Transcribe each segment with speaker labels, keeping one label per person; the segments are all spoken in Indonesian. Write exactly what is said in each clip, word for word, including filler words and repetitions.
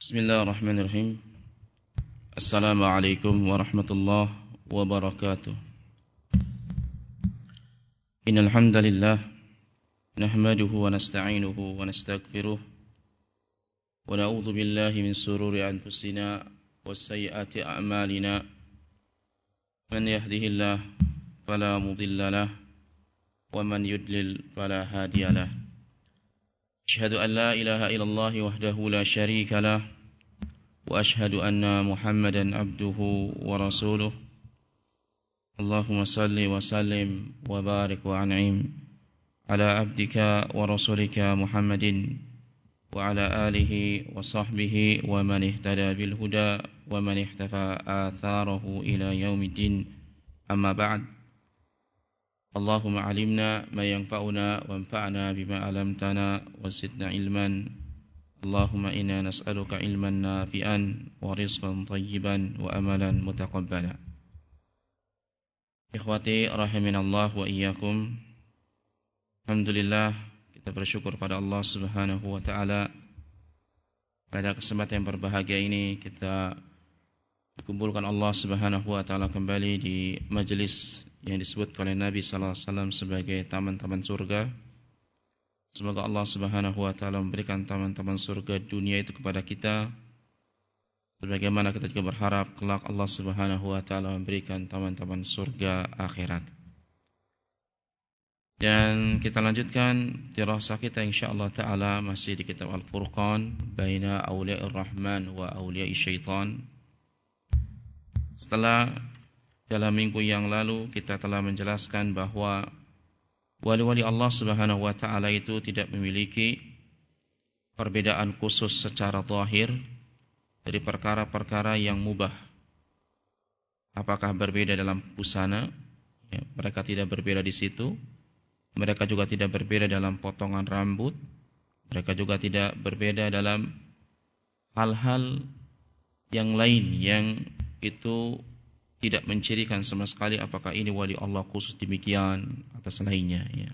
Speaker 1: Bismillahirrahmanirrahim. Assalamualaikum warahmatullahi wabarakatuh. Innal hamdalillah nahmaduhu wa nasta'inuhu wa nastaghfiruh wa na'udzu billahi min shururi anfusina wa sayyiati a'malina. Man yahdihillahu fala mudilla lahu wa man yudlil fala hadiya lahu. Asyhadu an la ilaha illallah wahdahu la syarika lah wa asyhadu anna Muhammadan abduhu wa rasuluh. Allahumma salli wa sallim wa barik wa an'im ala abdika wa rasulika Muhammadin wa ala alihi wa sahbihi wa man ihtada bil huda wa man ihtafa atharahu ila yaumiddin. Amma ba'd. Allahumma alimna ma yanfa'una wanfa'na bima 'allamtana wa zidna ilman. Allahumma inna nas'aluka ilman nafi'an wa rizqan thayyiban wa amalan mutaqabbala. Ikhwati rahiminallah wa iyyakum. Alhamdulillah, kita bersyukur pada Allah Subhanahu wa taala. Pada kesempatan yang berbahagia ini kita dikumpulkan Allah Subhanahu wa taala kembali di majelis yang disebut oleh Nabi sallallahu alaihi wasallam sebagai taman-taman surga. Semoga Allah Subhanahu wa taala memberikan taman-taman surga dunia itu kepada kita, sebagaimana kita juga berharap kelak Allah Subhanahu wa taala memberikan taman-taman surga akhirat. Dan kita lanjutkan dirasa kita insyaallah taala masih di kitab Al-Furqan baina auliya'ir rahman wa auliya'ish syaitan. Setelah dalam minggu yang lalu kita telah menjelaskan bahwa wali-wali Allah Subhanahu wa taala itu tidak memiliki perbedaan khusus secara zahir dari perkara-perkara yang mubah. Apakah berbeda dalam busana? Ya, mereka tidak berbeda di situ. Mereka juga tidak berbeda dalam potongan rambut. Mereka juga tidak berbeda dalam hal-hal yang lain yang itu tidak mencirikan sama sekali apakah ini wali Allah khusus demikian atas lainnya, ya.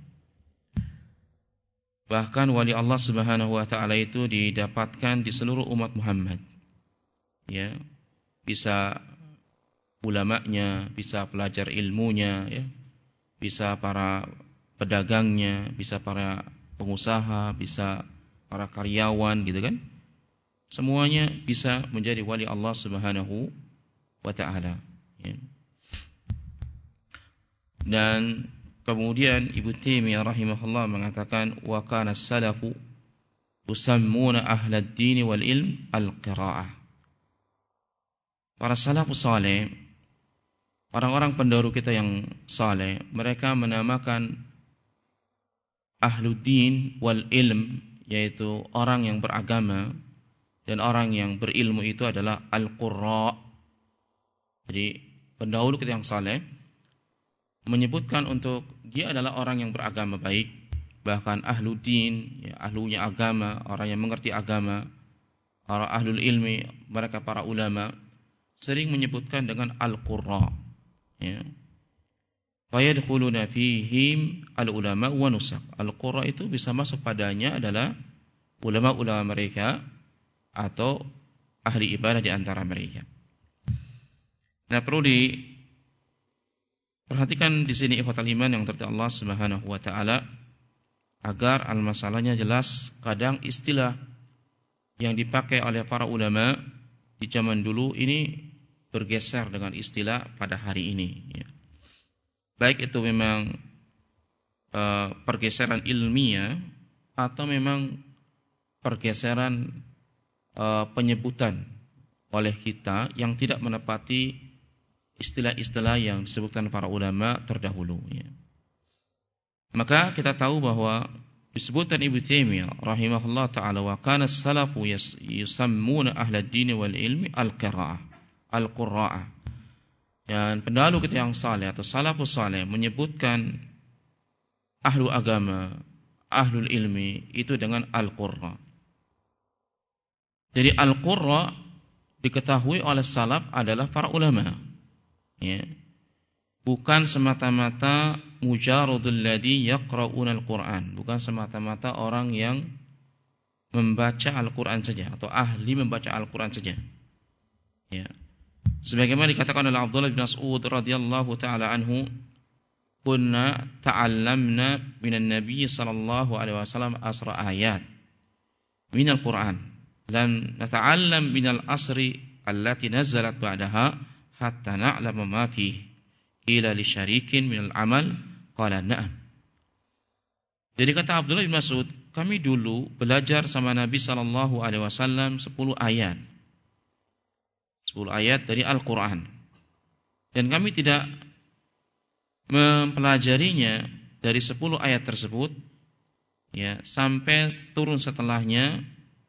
Speaker 1: Bahkan wali Allah Subhanahu wa taala itu didapatkan di seluruh umat Muhammad. Ya. Bisa ulamanya, bisa pelajar ilmunya, ya. Bisa para pedagangnya, bisa para pengusaha, bisa para karyawan gitu kan. Semuanya bisa menjadi wali Allah Subhanahu wa taala. Ya. Dan kemudian Ibnu Taimiyah rahimahullah mengatakan wa kana as-salafu yusammuna ahlad din wal ilm al-qiraah. Para salafus saleh, orang-orang pendahulu kita yang saleh, mereka menamakan ahlud din wal ilm, yaitu orang yang beragama dan orang yang berilmu itu adalah al-qurra. Jadi pendahulu kita yang saleh menyebutkan untuk dia adalah orang yang beragama baik, bahkan ahlul din, ya, ahlunya agama, orang yang mengerti agama, orang ahlul ilmi, mereka para ulama sering menyebutkan dengan al-qurra, ya. Fayadkhuluna fihim al-ulama wa nusaq. Al-qurra itu bisa masuk padanya adalah ulama-ulama mereka atau ahli ibadah di antara mereka. Nah, perlu diperhatikan di sini ikhwatal iman yang terhadap Allah Subhanahu wa taala agar al-masalahnya jelas. Kadang istilah yang dipakai oleh para ulama di zaman dulu ini bergeser dengan istilah pada hari ini, ya. Baik itu memang uh, pergeseran ilmiah atau memang pergeseran uh, penyebutan oleh kita yang tidak menepati istilah-istilah yang disebutkan para ulama terdahulu, ya. Maka kita tahu bahwa disebutkan Ibnu Taimiyah rahimahullah taala wa kana as-salafu yusammuna ahlad din wal ilmi al-qiraah, al-qurra'ah. Dan pendahulu kita yang saleh atau salafus saleh menyebutkan ahlu agama, ahlul ilmi itu dengan al-qurra. Jadi al-qurra diketahui oleh salaf adalah para ulama. Ya. Bukan semata-mata mujaradul ladzi yaqra'una al-Qur'an, bukan semata-mata orang yang membaca Al-Qur'an saja atau ahli membaca Al-Qur'an saja. Ya. Sebagaimana dikatakan oleh Abdullah bin Mas'ud radhiyallahu taala anhu, "Kunna ta'allamna minan Nabi sallallahu alaihi wasallam asra ayat min Al-Qur'an. Lam nata'allam minal asri allati nazalat ba'daha hatta na'lama ma fihi. Qila li syarikin minal amal qala na'am." Jadi kata Abdullah bin Mas'ud, kami dulu belajar sama Nabi sallallahu alaihi wasallam sepuluh ayat. sepuluh ayat dari Al-Qur'an. Dan kami tidak mempelajarinya dari sepuluh ayat tersebut ya sampai turun setelahnya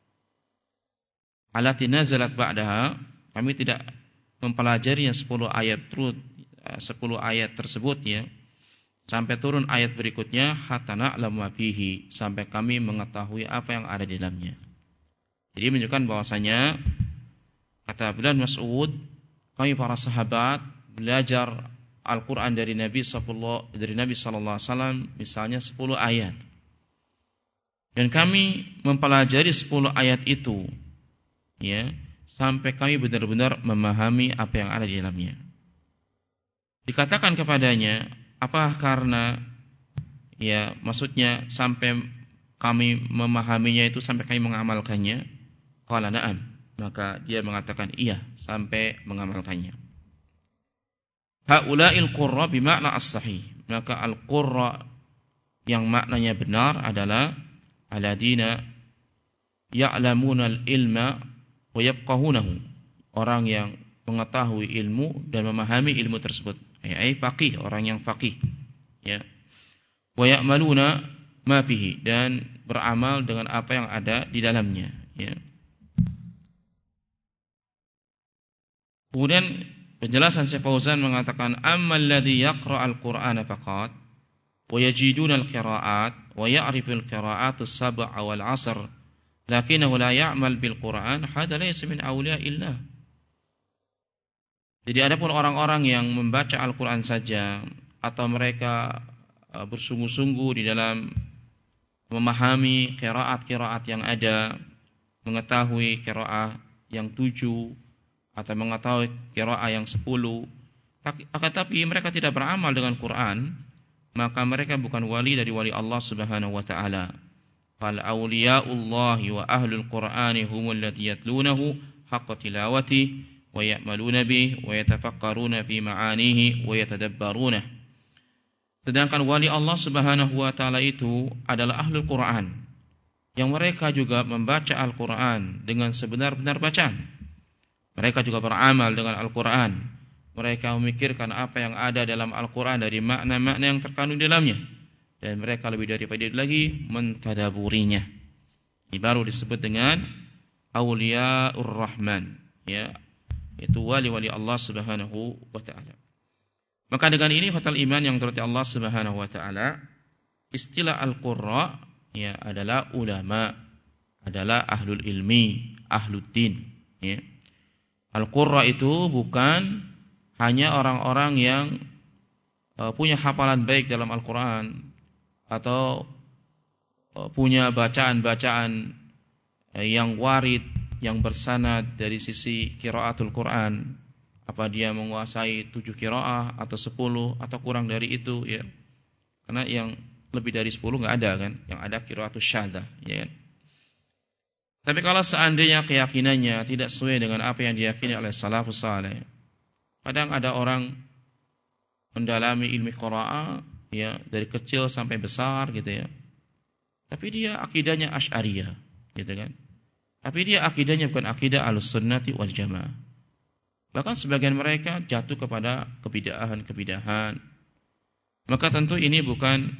Speaker 1: allati nazalat ba'daha. Kami tidak mempelajarinya sepuluh ayat terus sepuluh ayat tersebut ya sampai turun ayat berikutnya hatta na'lamu fihi, sampai kami mengetahui apa yang ada di dalamnya. Jadi menunjukkan bahwasanya kata Abdullah bin Mas'ud, kami para sahabat belajar Al-Qur'an dari Nabi sallallahu dari Nabi sallallahu alaihi wasallam misalnya sepuluh ayat. Dan kami mempelajari sepuluh ayat itu ya sampai kami benar-benar memahami apa yang ada di dalamnya. Dikatakan kepadanya, apa karena ya maksudnya sampai kami memahaminya itu sampai kami mengamalkannya? Qala na'am. Maka dia mengatakan iya sampai mengamalkannya. Haula'il qurra bimakna as-sahih. Maka al-qurra yang maknanya benar adalah aladina ya'lamuna al-ilma wa yafqahunahu. Orang yang mengetahui ilmu dan memahami ilmu tersebut. Ai faqih, orang yang faqih. Ya. Wa ya'maluna ma fihi, dan beramal dengan apa yang ada di dalamnya, ya. Kemudian penjelasan Syekh Fauzan mengatakan ammal ladzi yaqra'al qur'ana faqat wa yajiduna al-qira'at wa ya'rifu al-qira'at as-sab'a wal 'asr lakinnahu la ya'mal bil Qur'an hada laysa min awliya'illah. Jadi adapun orang-orang yang membaca Al-Qur'an saja atau mereka bersungguh-sungguh di dalam memahami qiraat-qiraat yang ada, mengetahui qiraat yang tujuh atau mengetahui qiraah yang sepuluh, tetapi mereka tidak beramal dengan Quran, maka mereka bukan wali dari wali Allah Subhanahu wa taala. Fal awliya'ullahi wa ahlul Qur'ani humul ladzina yatlunahu haqqa tilawati wa ya'maluna bihi wa yatafakkaruna fi ma'anihi wa yatadabbaruna. Sedangkan wali Allah Subhanahu wa taala itu adalah ahlul Quran, yang mereka juga membaca Al-Quran dengan sebenar-benar bacaan. Mereka juga beramal dengan Al-Quran. Mereka memikirkan apa yang ada dalam Al-Quran dari makna-makna yang terkandung di dalamnya. Dan mereka lebih daripada itu lagi mentadaburinya. Ini baru disebut dengan Awliyaur Rahman, ya, itu wali-wali Allah Subhanahu wa taala. Maka dengan ini fatal iman yang dirahmati Allah Subhanahu wa taala, istilah al-qurra ya adalah ulama, adalah ahlul ilmi, ahlud din, ya. Al-qurra itu bukan hanya orang-orang yang uh, punya hafalan baik dalam Al-Qur'an atau uh, punya bacaan-bacaan uh, yang warid, yang bersanad dari sisi qiraatul Qur'an. Apa dia menguasai tujuh qiraah atau sepuluh atau kurang dari itu, ya. Karena yang lebih dari sepuluh enggak ada kan, yang ada qiraatus syaddah, ya kan. Tapi kalau seandainya keyakinannya tidak sesuai dengan apa yang diyakini oleh salafus saleh, kadang ada orang mendalami ilmu qiraah ya dari kecil sampai besar gitu ya. Tapi dia akidahnya Asy'ariyah, gitu kan. Tapi dia akidahnya bukan akidah Ahlussunnati wal Jamaah. Bahkan sebagian mereka jatuh kepada kebidahan-kebidahan. Maka tentu ini bukan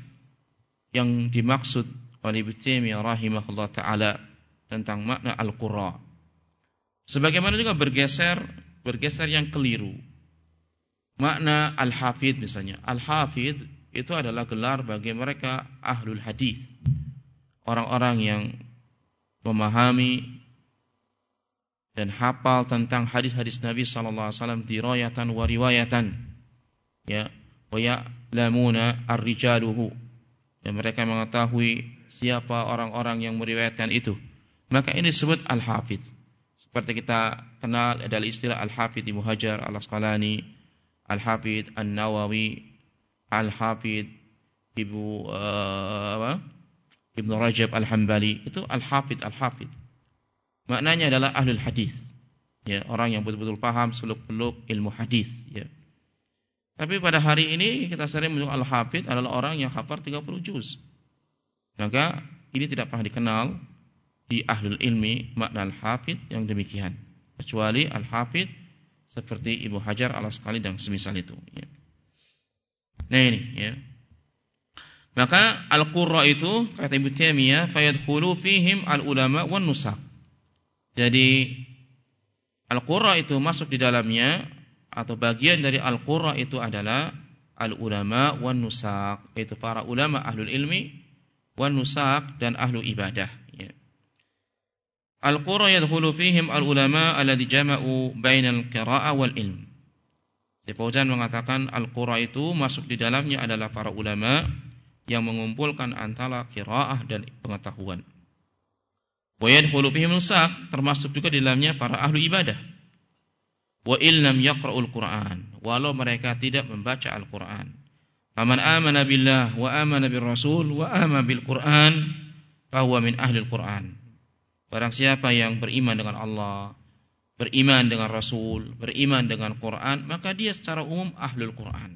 Speaker 1: yang dimaksud oleh Ibnu Taimiyah rahimahullah taala tentang makna al-qurra. Sebagaimana juga bergeser bergeser yang keliru. Makna al-hafidh misalnya. Al-hafidh itu adalah gelar bagi mereka ahlul hadis. Orang-orang yang memahami dan hafal tentang hadis-hadis Nabi sallallahu alaihi wasallam dirayatan wa riwayatan. Ya, wa ya'lamuna ar-rijaluhu. Dan mereka mengetahui siapa orang-orang yang meriwayatkan itu. maka ini disebut al-hafidz. Seperti kita kenal adalah istilah al-hafidz Ibnu Hajar al-Asqalani, al-hafidz An-Nawawi, al-hafidz Ibnu uh, apa? Ibnu Rajab al-Hambali. Itu al-hafidz, al-hafidz. Maknanya adalah ahlul hadis. Ya, orang yang betul-betul paham seluk-beluk ilmu hadis, ya. Tapi pada hari ini kita sering menyebut al-hafidz adalah orang yang hafal tiga puluh juz. Maka ini tidak pernah dikenal di ahlul ilmi makna al-hafidz yang demikian, kecuali al-hafidz seperti Ibnu Hajar al-Asqalani dan semisal itu, ya. Nah ini, ya. Maka al-qurra itu kata Ibnu Taimiyah fayadkhulu fihim al-ulama wan nusakh. Jadi al-qurra itu masuk di dalamnya, atau bagian dari al-qurra itu adalah al-ulama wan nusakh, yaitu para ulama ahlul ilmi, wan nusakh dan ahlu ibadah, ya. Al-qurra yadkhulu fihim al-ulama alladhi jama'u bainal qira'ah wal ilm. Fauzan mengatakan al-qurra itu masuk di dalamnya adalah para ulama yang mengumpulkan antara qiraah dan pengetahuan. Wa yadkhulu fihim nusakh, termasuk juga di dalamnya para ahlu ibadah. Wa illam yaqra'ul Qur'an, walau mereka tidak membaca Al-Qur'an. Faman amana billah wa amana bir rasul wa amana bil Qur'an fa huwa min ahli Al-Qur'an. Barang siapa yang beriman dengan Allah, beriman dengan Rasul, beriman dengan Quran, maka dia secara umum ahlul Quran.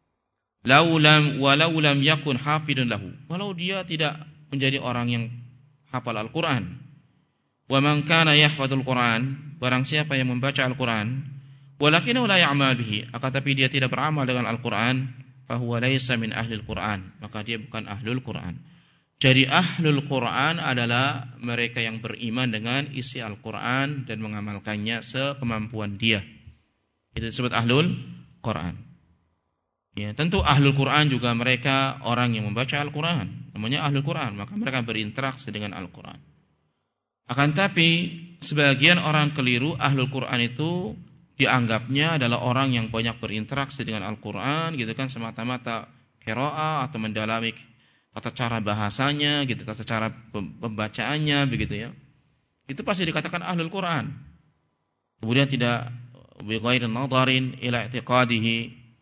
Speaker 1: Laulam walau lam yakun hafidun lahu, walau dia tidak menjadi orang yang hafal Al-Quran. Wa man kana yahfadzul Quran, barang siapa yang membaca Al-Quran, walakinahu la ya'mal bihi, akan tapi dia tidak beramal dengan Al-Quran, fa huwa laysa min ahlil Quran, maka dia bukan ahlul Quran. Jadi ahlul Quran adalah mereka yang beriman dengan isi Al-Quran dan mengamalkannya sekemampuan dia. Itu disebut ahlul Quran. Ya, tentu ahlul Quran juga mereka orang yang membaca Al-Quran, namanya ahlul Quran, maka mereka berinteraksi dengan Al-Quran. Akan tapi sebagian orang keliru, ahlul Quran itu dianggapnya adalah orang yang banyak berinteraksi dengan Al-Quran, gitu kan, semata-mata qiraah atau mendalami tata cara bahasanya, gitu, tata cara pembacaannya, begitu ya. Itu pasti dikatakan ahlul Quran. Kemudian tidak bi ghairi nadharin ila i'tiqadihi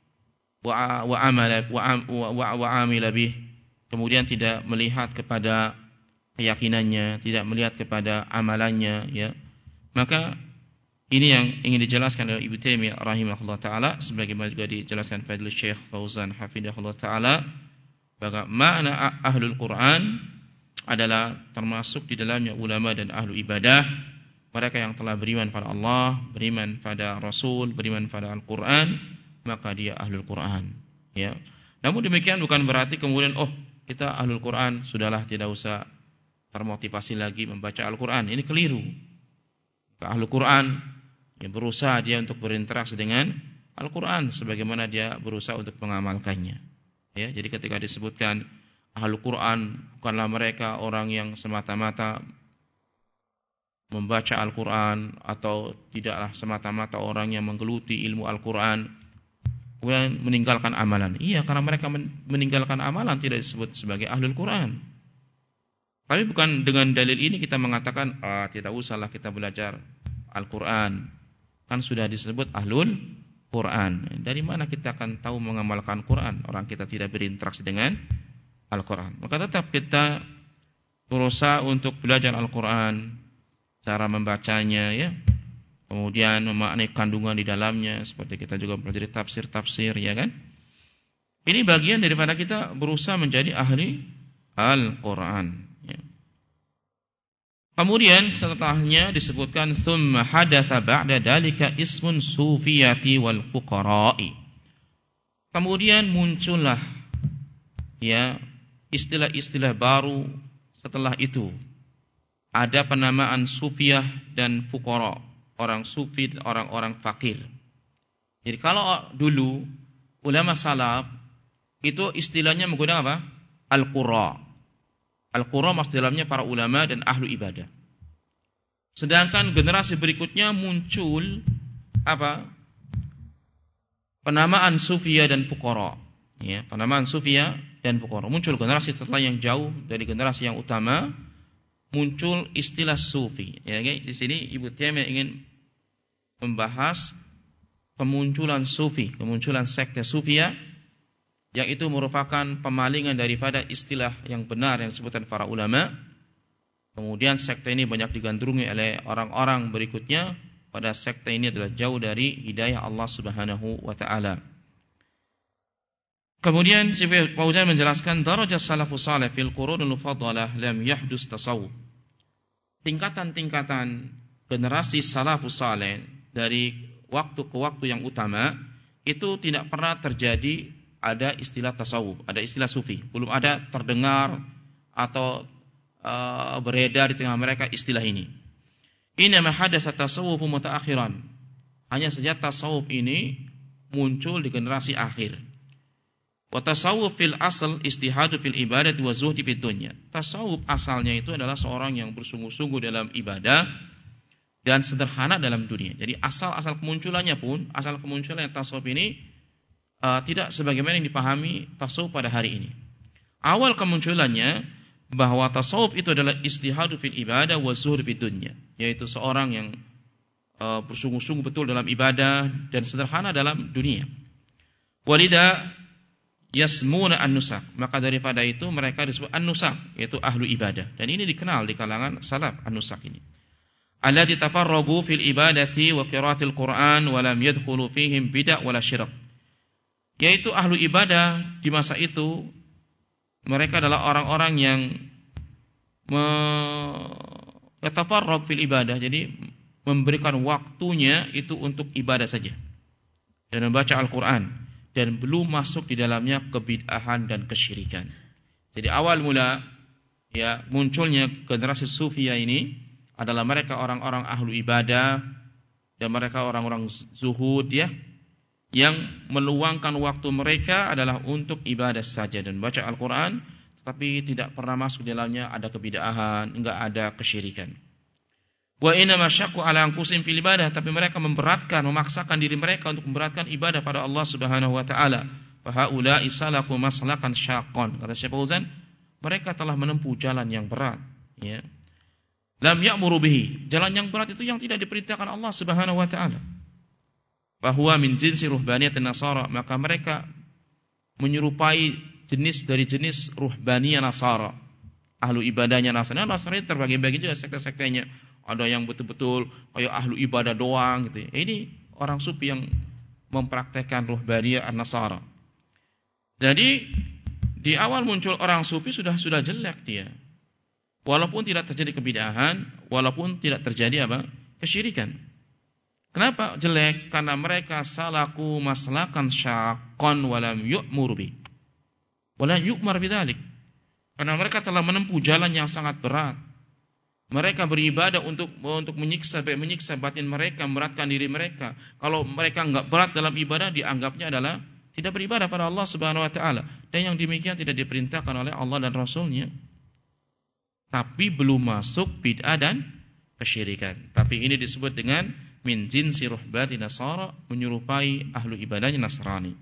Speaker 1: wa wa amala wa wa amila bih. Kemudian tidak melihat kepada keyakinannya, tidak melihat kepada amalannya, ya. Maka ini yang ingin dijelaskan oleh Ibnu Taimiyah rahimahullah taala, sebagaimana juga dijelaskan Fadlul Syekh Fauzan hafizahullah taala. Bahwa makna ahlul Quran adalah termasuk di dalamnya ulama dan ahlu ibadah, mereka yang telah beriman pada Allah, beriman pada Rasul, beriman pada Al-Quran, maka dia ahlul Quran, ya. Namun demikian bukan berarti kemudian oh kita ahlul Quran sudahlah tidak usah termotivasi lagi membaca Al-Quran. Ini keliru. Ahlul Quran yang berusaha dia untuk berinteraksi dengan Al-Quran sebagaimana dia berusaha untuk mengamalkannya. Ya, jadi ketika disebutkan ahlul Quran bukanlah mereka orang yang semata-mata membaca Al-Quran atau tidaklah semata-mata orang yang menggeluti ilmu Al-Quran kemudian meninggalkan amalan. Iya, karena mereka meninggalkan amalan tidak disebut sebagai ahlul Quran. Tapi bukan dengan dalil ini kita mengatakan ah, tidak usahlah kita belajar Al-Quran, kan sudah disebut ahlul Quran. Dari mana kita akan tahu mengamalkan Quran? Orang kita tidak berinteraksi dengan Al-Quran. Maka tetap kita berusaha untuk belajar Al-Quran, cara membacanya, ya. Kemudian memaknai kandungan di dalamnya, seperti kita juga belajar tafsir-tafsir, ya kan? Ini bagian daripada kita berusaha menjadi ahli Al-Quran. Ya. Kemudian setelahnya disebutkan tsumma hadatsa ba'da dalika ismun sufiyati wal fuqara'i. Kemudian muncullah ya istilah-istilah baru setelah itu. Ada penamaan sufiyah dan fuqara, orang sufi dan orang-orang fakir. Jadi kalau dulu ulama salaf itu istilahnya menggunakan apa? Al-qurra. Al-Qurra maksud dalamnya para ulama dan ahlu ibadah. Sedangkan generasi berikutnya muncul apa? Penamaan sufiyah dan fuqara. Ya, penamaan sufiyah dan fuqara. Muncul generasi setelah yang jauh dari generasi yang utama, muncul istilah sufi. Ya, guys, di sini Ibnu Taimiyah ingin membahas kemunculan sufi, kemunculan sekte sufia yang itu merupakan pemalingan daripada istilah yang benar yang disebutkan para ulama. Kemudian sekte ini banyak digandrungi oleh orang-orang berikutnya. Pada sekte ini adalah jauh dari hidayah Allah Subhanahu wa taala. Kemudian Syekh Fauzan menjelaskan darajat salafus salih fil qurunil mufaddalah lam yahdus tasawuf. Tingkatan-tingkatan generasi salafus salih dari waktu ke waktu yang utama itu tidak pernah terjadi ada istilah tasawuf, ada istilah sufi. Belum ada terdengar atau uh, beredar di tengah mereka istilah ini. Inna hadasa tasawuf mutaakhiran. Hanya saja tasawuf ini muncul di generasi akhir. Wa tasawuf fil asal istihadu fil ibadah wa zuhdi fid dunya. Tasawuf asalnya itu adalah seorang yang bersungguh-sungguh dalam ibadah dan sederhana dalam dunia. Jadi asal-asal kemunculannya pun, asal kemunculan tasawuf ini uh, tidak sebagaimana yang dipahami tasawuf pada hari ini. Awal kemunculannya bahwa tasawuf itu adalah istihadu fil ibadah wa zuhdi fid dunya, yaitu seorang yang uh, bersungguh-sungguh betul dalam ibadah dan sederhana dalam dunia. Walida yasmuna an-nusak, maka daripada itu mereka disebut an-nusak, yaitu ahlu ibadah, dan ini dikenal di kalangan salaf an-nusak ini. Allati tafarragu fil ibadati wa qiraatil Qur'an wa lam yadkhulu fihim bid'ah wala syirak. Yaitu ahlu ibadah di masa itu mereka adalah orang-orang yang yatafarrag fil ibadah, jadi memberikan waktunya itu untuk ibadah saja dan membaca Al-Qur'an, dan belum masuk di dalamnya kebid'ahan dan kesyirikan. Jadi awal mula ya munculnya generasi sufia ini adalah mereka orang-orang ahlu ibadah dan mereka orang-orang zuhud ya, yang meluangkan waktu mereka adalah untuk ibadah saja dan baca Al-Quran, tetapi tidak pernah masuk di dalamnya ada kebid'ahan, enggak ada kesyirikan. Wa inna masyaqu ala anfusihim fil ibadah, tapi mereka memberatkan, memaksakan diri mereka untuk memberatkan ibadah pada Allah Subhanahu wa taala. Fa haula'i salaku maslakan syaqqan. Kata Syekh Fauzan, mereka telah menempuh jalan yang berat, ya. Lam ya'muru bihi, jalan yang berat itu yang tidak diperintahkan Allah Subhanahu wa taala. Bahwa min jinsi ruhbaniyat Nasara, maka mereka menyerupai jenis dari jenis ruhbaniyah Nasara. Ahlu ibadahnya Nasara. Nasara terbagi-bagi juga sekte-sektenya. Ada yang betul-betul kayak ahlu ibadah doang gitu. Ini orang sufi yang mempraktekkan ruhbaniyah Nasara. Jadi di awal muncul orang sufi sudah sudah jelek dia. Walaupun tidak terjadi kebid'ahan, walaupun tidak terjadi apa? Kesyirikan. Kenapa jelek? Karena mereka salaku maslakan syaqqan walam yu'mur bi. Wala yu'mar bidzalik. Karena mereka telah menempuh jalan yang sangat berat. Mereka beribadah untuk untuk menyiksa menyiksa batin mereka, memberatkan diri mereka. Kalau mereka enggak berat dalam ibadah, dianggapnya adalah tidak beribadah pada Allah Subhanahu wa taala. Dan yang demikian tidak diperintahkan oleh Allah dan Rasul-Nya. Tapi belum masuk bid'ah dan kesyirikan. Tapi ini disebut dengan min jinsi ruhbati Nasara, menyerupai ahlu ibadahnya Nasrani.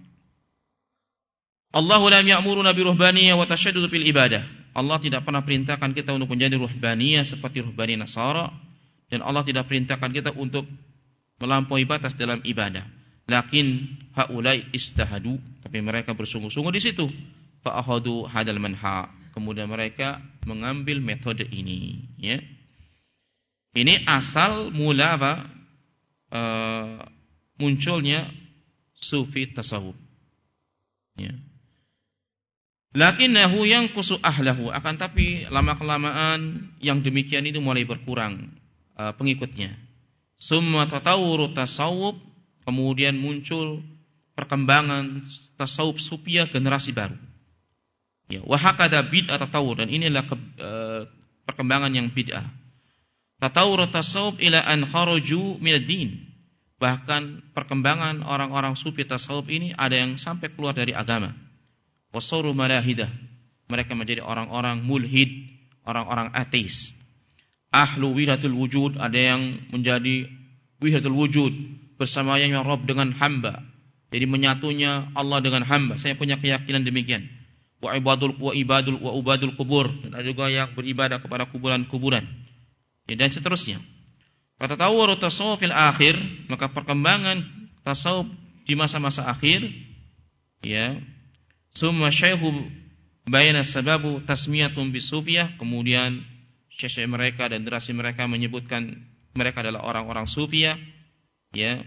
Speaker 1: Allahu lam ya'muruna bi ruhbaniyah wa tashaddud fil ibadah. Allah tidak pernah perintahkan kita untuk menjadi ruhbaniyah seperti ruhbani Nasara, dan Allah tidak perintahkan kita untuk melampaui batas dalam ibadah. Lakin haulai istahadu, tapi mereka bersungguh-sungguh di situ. Fa akhadhu hadal manha. Kemudian mereka mengambil metode ini, ya. Ini asal mula apa? E, munculnya sufi tasawuf. Ya. Lakinnahu yanqusu ahlahu, akan tapi lama-kelamaan yang demikian itu mulai berkurang e, pengikutnya. Summa tatawuru tasawuf, kemudian muncul perkembangan tasawuf sufia generasi baru. Ya, wa hakada bid'ah tatawur, dan inilah ke, e, perkembangan yang bid'ah. Tatawur tasawuf ila an kharaju minad din. Bahkan perkembangan orang-orang sufi tasawuf ini ada yang sampai keluar dari agama. Wasauru malahidah. Mereka menjadi orang-orang mulhid, orang-orang ateis. Ahlu wihdatul wujud, ada yang menjadi wihdatul wujud, bersama yang Rabb dengan hamba. Jadi menyatunya Allah dengan hamba. Saya punya keyakinan demikian. wa ibadul wa ibadul wa ubadul kubur, dan ada juga yang beribadah kepada kuburan-kuburan. Ya, dan seterusnya. Fatatawwaru tasawuf fil akhir, maka perkembangan tasawuf di masa-masa akhir, ya, summa syaihu bayna sababu tasmiyatun bisufiyah, kemudian syekh mereka dan generasi mereka menyebutkan mereka adalah orang-orang sufiyah, ya,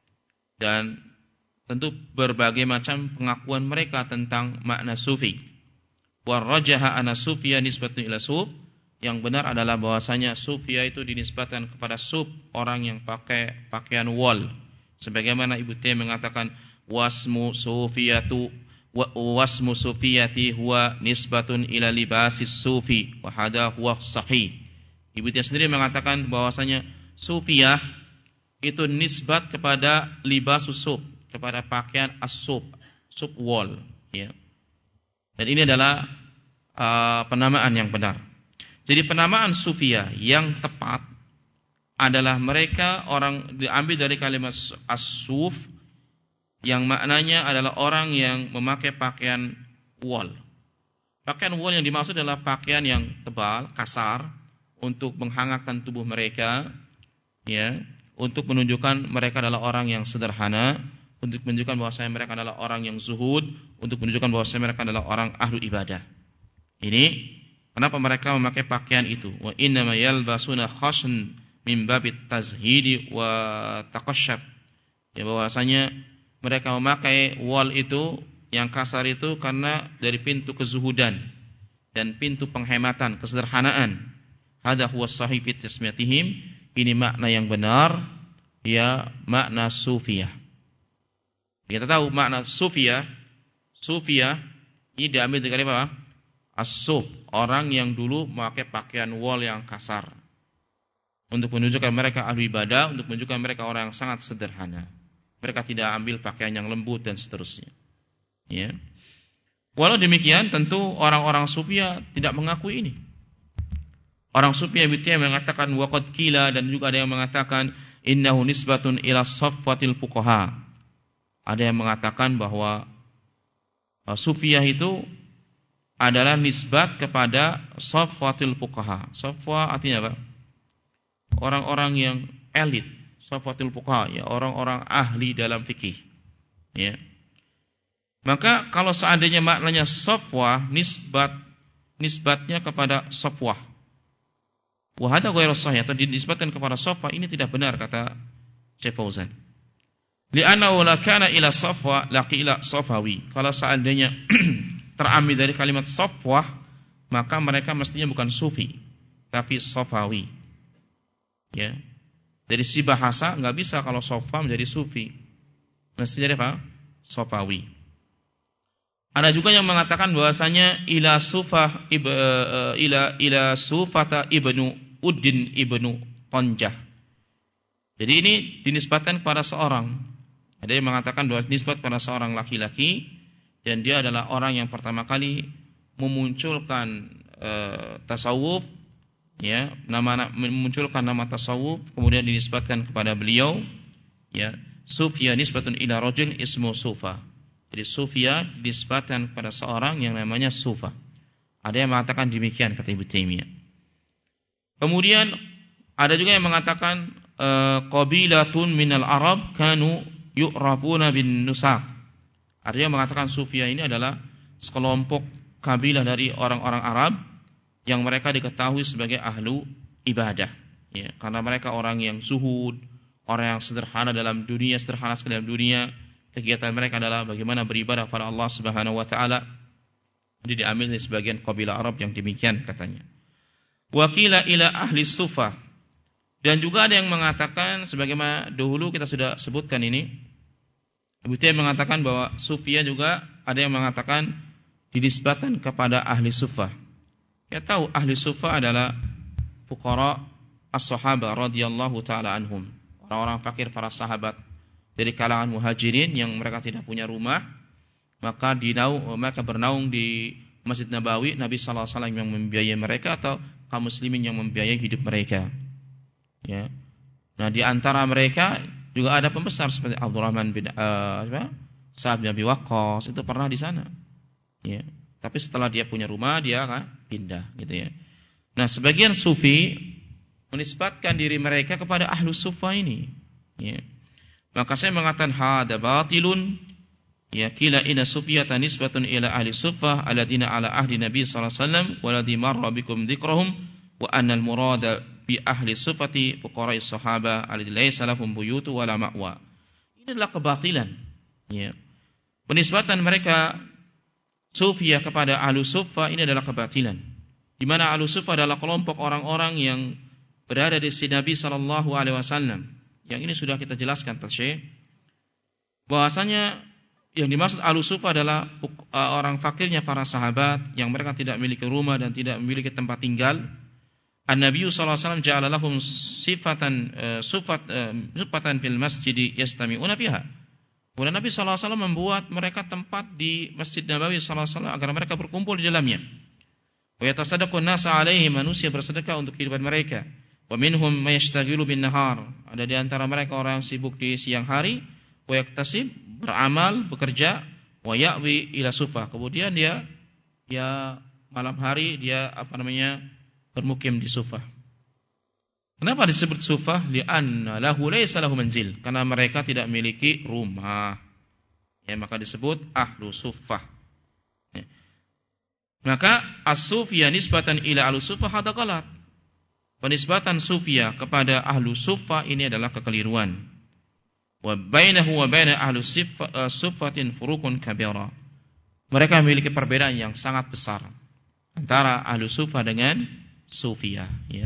Speaker 1: dan tentu berbagai macam pengakuan mereka tentang makna sufi. Wa rajaha ana sufiyah nisbatun ila suf, yang benar adalah bahwasanya sufiyah itu dinisbatkan kepada suf, orang yang pakai pakaian wol. Sebagaimana Ibnu Taimiyah mengatakan wasmu sufiyatu wa wasmu sufiyati huwa nisbatun ila libasis sufi wa hada huwa sahih. Ibnu Taimiyah sendiri mengatakan bahwasanya sufiyah itu nisbat kepada libasus suf, kepada pakaian as-suf, suf wol, ya. Dan ini adalah uh, penamaan yang benar. Jadi penamaan sufiyah yang tepat adalah mereka orang, diambil dari kalimat as-suf, yang maknanya adalah orang yang memakai pakaian wol. Pakaian wol yang dimaksud adalah pakaian yang tebal, kasar, untuk menghangatkan tubuh mereka, ya, untuk menunjukkan mereka adalah orang yang sederhana, untuk menunjukkan bahwasanya mereka adalah orang yang zuhud, untuk menunjukkan bahwasanya mereka adalah orang ahlu ibadah. Ini kenapa mereka memakai pakaian itu. Wa innama yalbasuna khashan min babit tazhidi wa taqashshab. Ya, bahwasanya mereka memakai wol itu yang kasar itu karena dari pintu kezuhudan dan pintu penghematan, kesederhanaan. Hadza huwa sahih fi tasmiyatihim. Ini makna yang benar, ya, makna sufiyah. Kita tahu makna sufiyah. Sufiyah ini diambil dari apa? As-suf, orang yang dulu memakai pakaian wol yang kasar, untuk menunjukkan mereka ahli ibadah, untuk menunjukkan mereka orang yang sangat sederhana. Mereka tidak ambil pakaian yang lembut dan seterusnya. Ya. Walau demikian, tentu orang-orang sufiyah tidak mengakui ini. Orang sufiyah bitia mengatakan waqad qila, dan juga ada yang mengatakan innahu nisbatun ila safwatil fuqaha. Ada yang mengatakan bahwa uh, sufiyah itu adalah nisbat kepada safwatil fuqaha. Safwa artinya apa? Orang-orang yang elit, safwatil fuqaha, ya, orang-orang ahli dalam fikih. Ya. Maka kalau seandainya maknanya safwa, nisbat nisbatnya kepada safwah. Wa hadza ghairu sahih, atau dinisbatkan kepada safwa, ini tidak benar, kata Syekh Fauzan. Li'annahu la kana ila safwa laqila safawi. Kalau seandainya terambil dari kalimat safwah, maka mereka mestinya bukan sufi, tapi safawi. Ya. Dari si bahasa enggak bisa kalau safa menjadi sufi. Mestinya dari apa? Safawi. Ada juga yang mengatakan bahwasanya ila sufah ib, uh, ila ila sufata ibnu Uddin ibnu Tonjah. Jadi ini dinisbatkan kepada seorang. Ada yang mengatakan bahwa nisbat pada seorang laki-laki, dan dia adalah orang yang pertama kali memunculkan e, tasawuf, ya, nama memunculkan nama tasawuf, kemudian dinisbatkan kepada beliau, ya. Sufya nisbatun ila rajul ismu Sufa. Jadi Sufya dinisbatkan kepada seorang yang namanya Sufa. Ada yang mengatakan demikian, kata Ibnu Taimiyah. Kemudian ada juga yang mengatakan e, qabilatun minal Arab kanu yu'rafuna bin nusaq. Artinya mengatakan Sufiyah ini adalah sekelompok kabilah dari orang-orang Arab yang mereka diketahui sebagai ahlu ibadah, ya, karena mereka orang yang zuhud, orang yang sederhana dalam dunia, sederhana sekali dalam dunia. Kegiatan mereka adalah bagaimana beribadah kepada Allah Subhanahu wa taala. Jadi diambil dari sebagian kabilah Arab yang demikian katanya. Wakila ila ahli sufah. Dan juga ada yang mengatakan, sebagaimana dahulu kita sudah sebutkan ini, Ibnu Taimiyah mengatakan bahwa sufiyah juga ada yang mengatakan dinisbatkan kepada ahli sufah. Ya, tahu ahli sufah adalah fuqara as-sahabah radhiyallahu taala anhum, orang-orang fakir para sahabat dari kalangan muhajirin yang mereka tidak punya rumah, maka dinaung, mereka bernaung di Masjid Nabawi, Nabi sallallahu alaihi wasallam yang membiayai mereka atau kaum muslimin yang membiayai hidup mereka. Ya. Nah, di antara mereka juga ada pembesar seperti Abdurrahman bin uh, Sa'ad bin Abi Waqqas, itu pernah di sana. Ya. Tapi setelah dia punya rumah dia kan pindah gitu ya. Nah, sebagian sufi menisbatkan diri mereka kepada ahlus sufa ini. Ya. Maka saya mengatakan hada batilun. Ya, kila inna sufiyata nisbatun ila ahli sufa alladziina ala ahdi Nabi sallallahu alaihi wasallam waladzi marra bikum dzikrahum wa anna al-murada bi ahli sufati fuqara'i sahaba alladziina laysa lahum buyutu wala ma'wa. Ini adalah kebatilan. Ya. Penisbatan mereka sufiyah kepada ahli sufa ini adalah kebatilan. Di mana ahli sufa adalah kelompok orang-orang yang berada di sisi Nabi sallallahu alaihi wasallam. Yang ini sudah kita jelaskan Syekh. Bahwasanya yang dimaksud ahlu sufa adalah orang fakirnya para sahabat yang mereka tidak memiliki rumah dan tidak memiliki tempat tinggal. An-Nabi sallallahu alaihi wasallam ja'ala lahum sifatan uh, sufat uh, sufatan fil masjid yastami'una fiha. Kemudian Nabi sallallahu alaihi wasallam membuat mereka tempat di Masjid Nabawi sallallahu alaihi wasallam agar mereka berkumpul di dalamnya. Wa yatasaddaqun nasa alaihi, manusia bersedekah untuk kehidupan mereka. Wa minhum may yashtaghilu bin nahar. Ada di antara mereka orang yang sibuk di siang hari, wa yaktasib, beramal, bekerja, wa ya'wi ila sufa. Kemudian dia ya malam hari dia apa namanya bermukim di sufa. Kenapa disebut sufa? Li'anna lahu laysa lahu manzil. Karena mereka tidak memiliki rumah. Ya, maka disebut ahlu sufa. Ya. Maka as-sufiyah nisbatan ila ahlu sufa hada ghalat. Penisbatan sufiyah kepada ahlu sufa ini adalah kekeliruan. Wa bainahu wa baina ahli suffatin furukun kabira. Mereka memiliki perbedaan yang sangat besar antara ahli sufa dengan sufiyah, ya.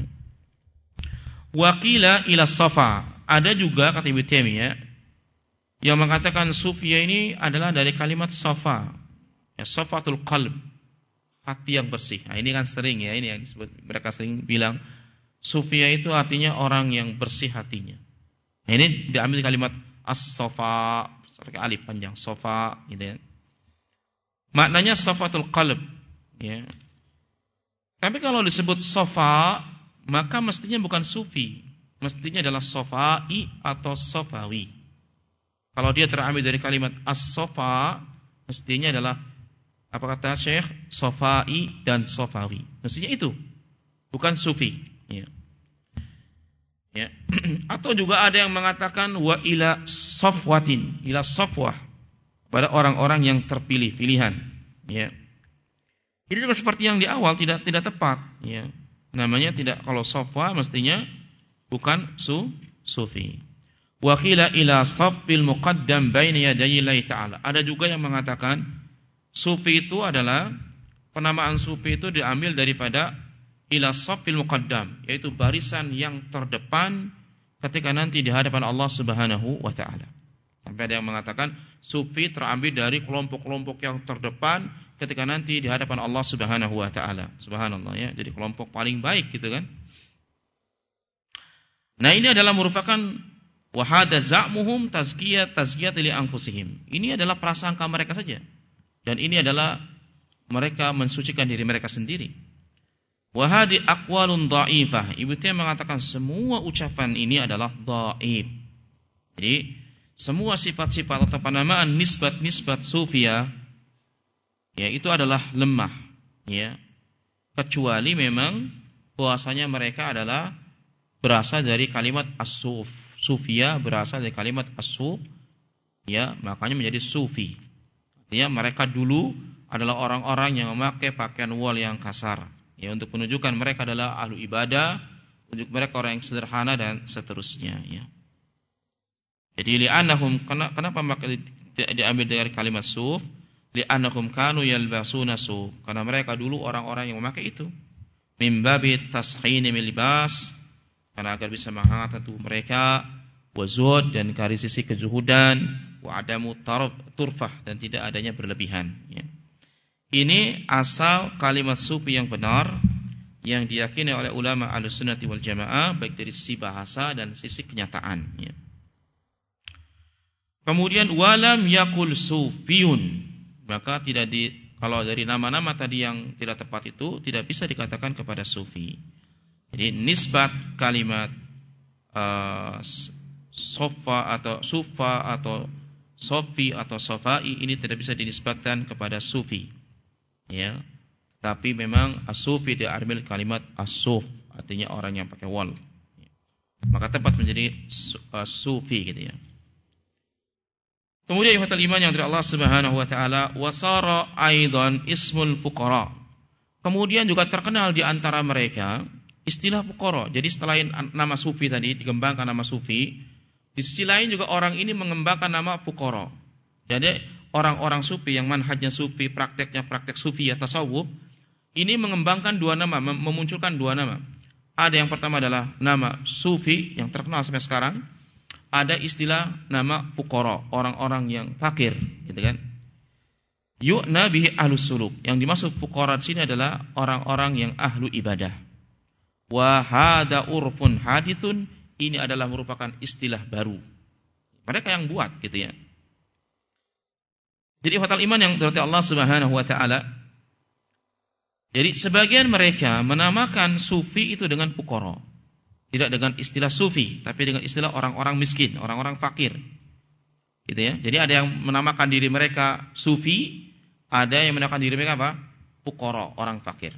Speaker 1: Wa qila ila safa. Ada juga kata Ibnu Taimiyah yang mengatakan sufiyah ini adalah dari kalimat safa. Ya, safatul qalb, hati yang bersih. Nah, ini kan sering ya, ini yang disebut, mereka sering bilang sufiyah itu artinya orang yang bersih hatinya. Nah, ini diambil kalimat as-safa, pakai alif panjang, safa gitu ya. Maknanya safatul qalb, ya. Tapi kalau disebut safa, maka mestinya bukan sufi, mestinya adalah safai atau safawi. Kalau dia terambil dari kalimat as-safa, mestinya adalah apa kata Syekh, safai dan safawi. Mestinya itu, bukan sufi, ya. Ya. Atau juga ada yang mengatakan wa ila safwatin, ila safwah, pada orang-orang yang terpilih, pilihan, ya. Ini juga seperti yang di awal tidak tidak tepat, ya. Namanya tidak, kalau safwa mestinya bukan su sufi. Wa qila ila saffil muqaddam baina yaday Allah taala. Ada juga yang mengatakan sufi itu adalah, penamaan sufi itu diambil daripada ila saffil muqaddam, yaitu barisan yang terdepan ketika nanti di hadapan Allah Subhanahu wa taala. Sampai ada yang mengatakan sufi terambil dari kelompok-kelompok yang terdepan ketika nanti di hadapan Allah Subhanahu wa taala. Subhanallah, ya. Jadi kelompok paling baik gitu kan. Nah, ini adalah merupakan wa hadza za'muhum tazkiyah tazkiyat li anfusihim. Ini adalah prasangka mereka saja. Dan ini adalah mereka mensucikan diri mereka sendiri. Wahadi aqwalun dha'ifah. Ibnu Taimiyah mengatakan semua ucapan ini adalah dhaif. Jadi semua sifat-sifat atau penamaan nisbat-nisbat sufiyah, ya, itu adalah lemah, ya. Kecuali memang bahwasanya mereka adalah berasal dari kalimat as-suf. Sufiyah berasal dari kalimat as-suf, ya, makanya menjadi sufi. Artinya mereka dulu adalah orang-orang yang memakai pakaian wol yang kasar. Ya, untuk menunjukkan mereka adalah ahlu ibadah, untuk mereka orang yang sederhana dan seterusnya, ya. Jadi li'annahum, kenapa maka diambil dari kalimat suf? Li'annahum kanu yalbasuna suf, karena mereka dulu orang-orang yang memakai itu. Min babi tashini min libas, karena agar bisa menghangatkan tubuh mereka, wa zuhud, dan dari sisi kezuhudan, wa adamu tarf turfah, dan tidak adanya berlebihan, ya. Ini asal kalimat sufi yang benar yang diyakini oleh ulama Ahlussunnah wal Jamaah, baik dari sisi bahasa dan sisi kenyataan, ya. Kemudian walam yakul sufiyun, maka tidak di, kalau dari nama-nama tadi yang tidak tepat itu tidak bisa dikatakan kepada sufi. Jadi nisbat kalimat uh, sofa atau sufa atau sofi atau sofai ini tidak bisa dinisbatkan kepada sufi. Ya. Tapi memang as-sufi diambil kalimat as-suf, artinya orang yang pakai wal. Maka tepat menjadi sufi gitu ya. Kemudian ihwatul iman yang dari Allah Subhanahu wa taala, wasara aidan ismul fuqara. Kemudian juga terkenal di antara mereka istilah fuqara. Jadi setelah nama sufi tadi dikembangkan nama sufi, di sisi lain juga orang ini mengembangkan nama fuqara. Jadi orang-orang sufi yang manhajnya sufi, prakteknya praktek sufi ya tasawuf, ini mengembangkan dua nama, memunculkan dua nama. Ada yang pertama adalah nama sufi yang terkenal sampai sekarang. Ada istilah nama fuqara, orang-orang yang fakir, gitu kan? Yu'na bihi ahlus suluk. Yang dimaksud fuqara di sini adalah orang-orang yang ahlu ibadah. Wa hada urfun hadithun, ini adalah merupakan istilah baru. Mereka yang buat, gitu ya. Jadi fatal iman yang dari Allah Subhanahu wa taala. Jadi sebagian mereka menamakan sufi itu dengan fuqara. Tidak dengan istilah sufi, tapi dengan istilah orang-orang miskin, orang-orang fakir. Gitu ya. Jadi ada yang menamakan diri mereka sufi, ada yang menamakan diri mereka apa? Fuqara, orang fakir.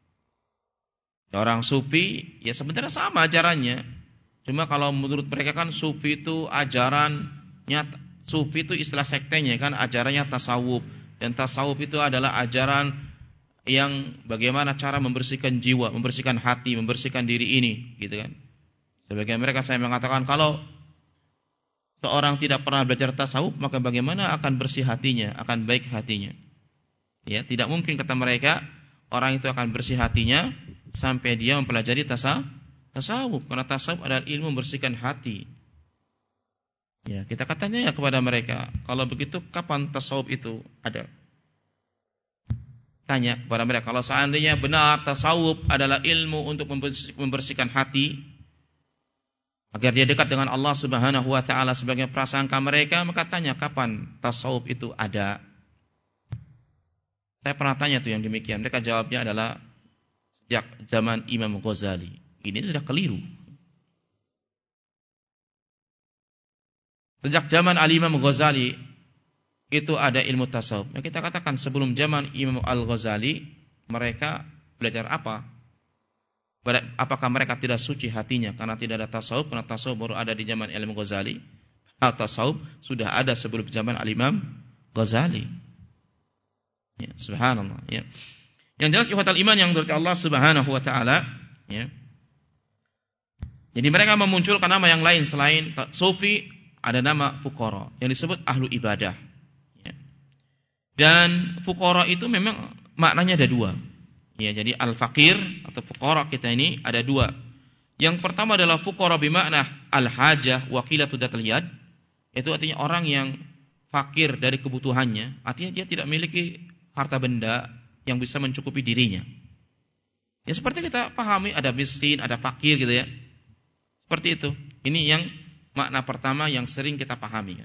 Speaker 1: Orang sufi ya sebenarnya sama ajarannya. Cuma kalau menurut mereka kan sufi itu ajarannya, sufi itu istilah sektenya kan, ajarannya tasawuf, dan tasawuf itu adalah ajaran yang bagaimana cara membersihkan jiwa, membersihkan hati, membersihkan diri ini, gitu kan. Sebagian mereka saya mengatakan kalau seorang tidak pernah belajar tasawuf, maka bagaimana akan bersih hatinya, akan baik hatinya. Ya, tidak mungkin kata mereka orang itu akan bersih hatinya sampai dia mempelajari tasawuf, tasawuf karena tasawuf adalah ilmu membersihkan hati. Ya, kita katanya ya kepada mereka, kalau begitu kapan tasawuf itu ada? Tanya kepada mereka, kalau seandainya benar tasawuf adalah ilmu untuk membersihkan hati agar dia dekat dengan Allah Subhanahu wa taala sebagai prasangka mereka, maka tanya kapan tasawuf itu ada? Saya pernah tanya tuh yang demikian. Mereka jawabnya adalah sejak zaman Imam Ghazali. Ini sudah keliru. Sejak zaman Al-Imam Ghazali itu ada ilmu tasawuf. Nah, kita katakan sebelum zaman Imam Al-Ghazali mereka belajar apa? Apakah mereka tidak suci hatinya karena tidak ada tasawuf? Karena tasawuf baru ada di zaman Imam Ghazali. Tasawuf sudah ada sebelum zaman Al-Imam Ghazali. Ya, subhanallah. Ya. Yang jelas ihwatul iman yang dari Allah Subhanahu wa taala. Ya. Jadi mereka memunculkan nama yang lain selain sufi, ada nama fuqara yang disebut ahlu ibadah. Ya. Dan fuqara itu memang maknanya ada dua. Ya, jadi al-fakir atau fuqara kita ini ada dua. Yang pertama adalah fuqara bermakna al-hajah wa qillatu datil yad. Itu artinya orang yang fakir dari kebutuhannya, artinya dia tidak memiliki harta benda yang bisa mencukupi dirinya. Ya seperti kita pahami ada miskin, ada fakir gitu ya. Seperti itu. Ini yang makna pertama yang sering kita pahami.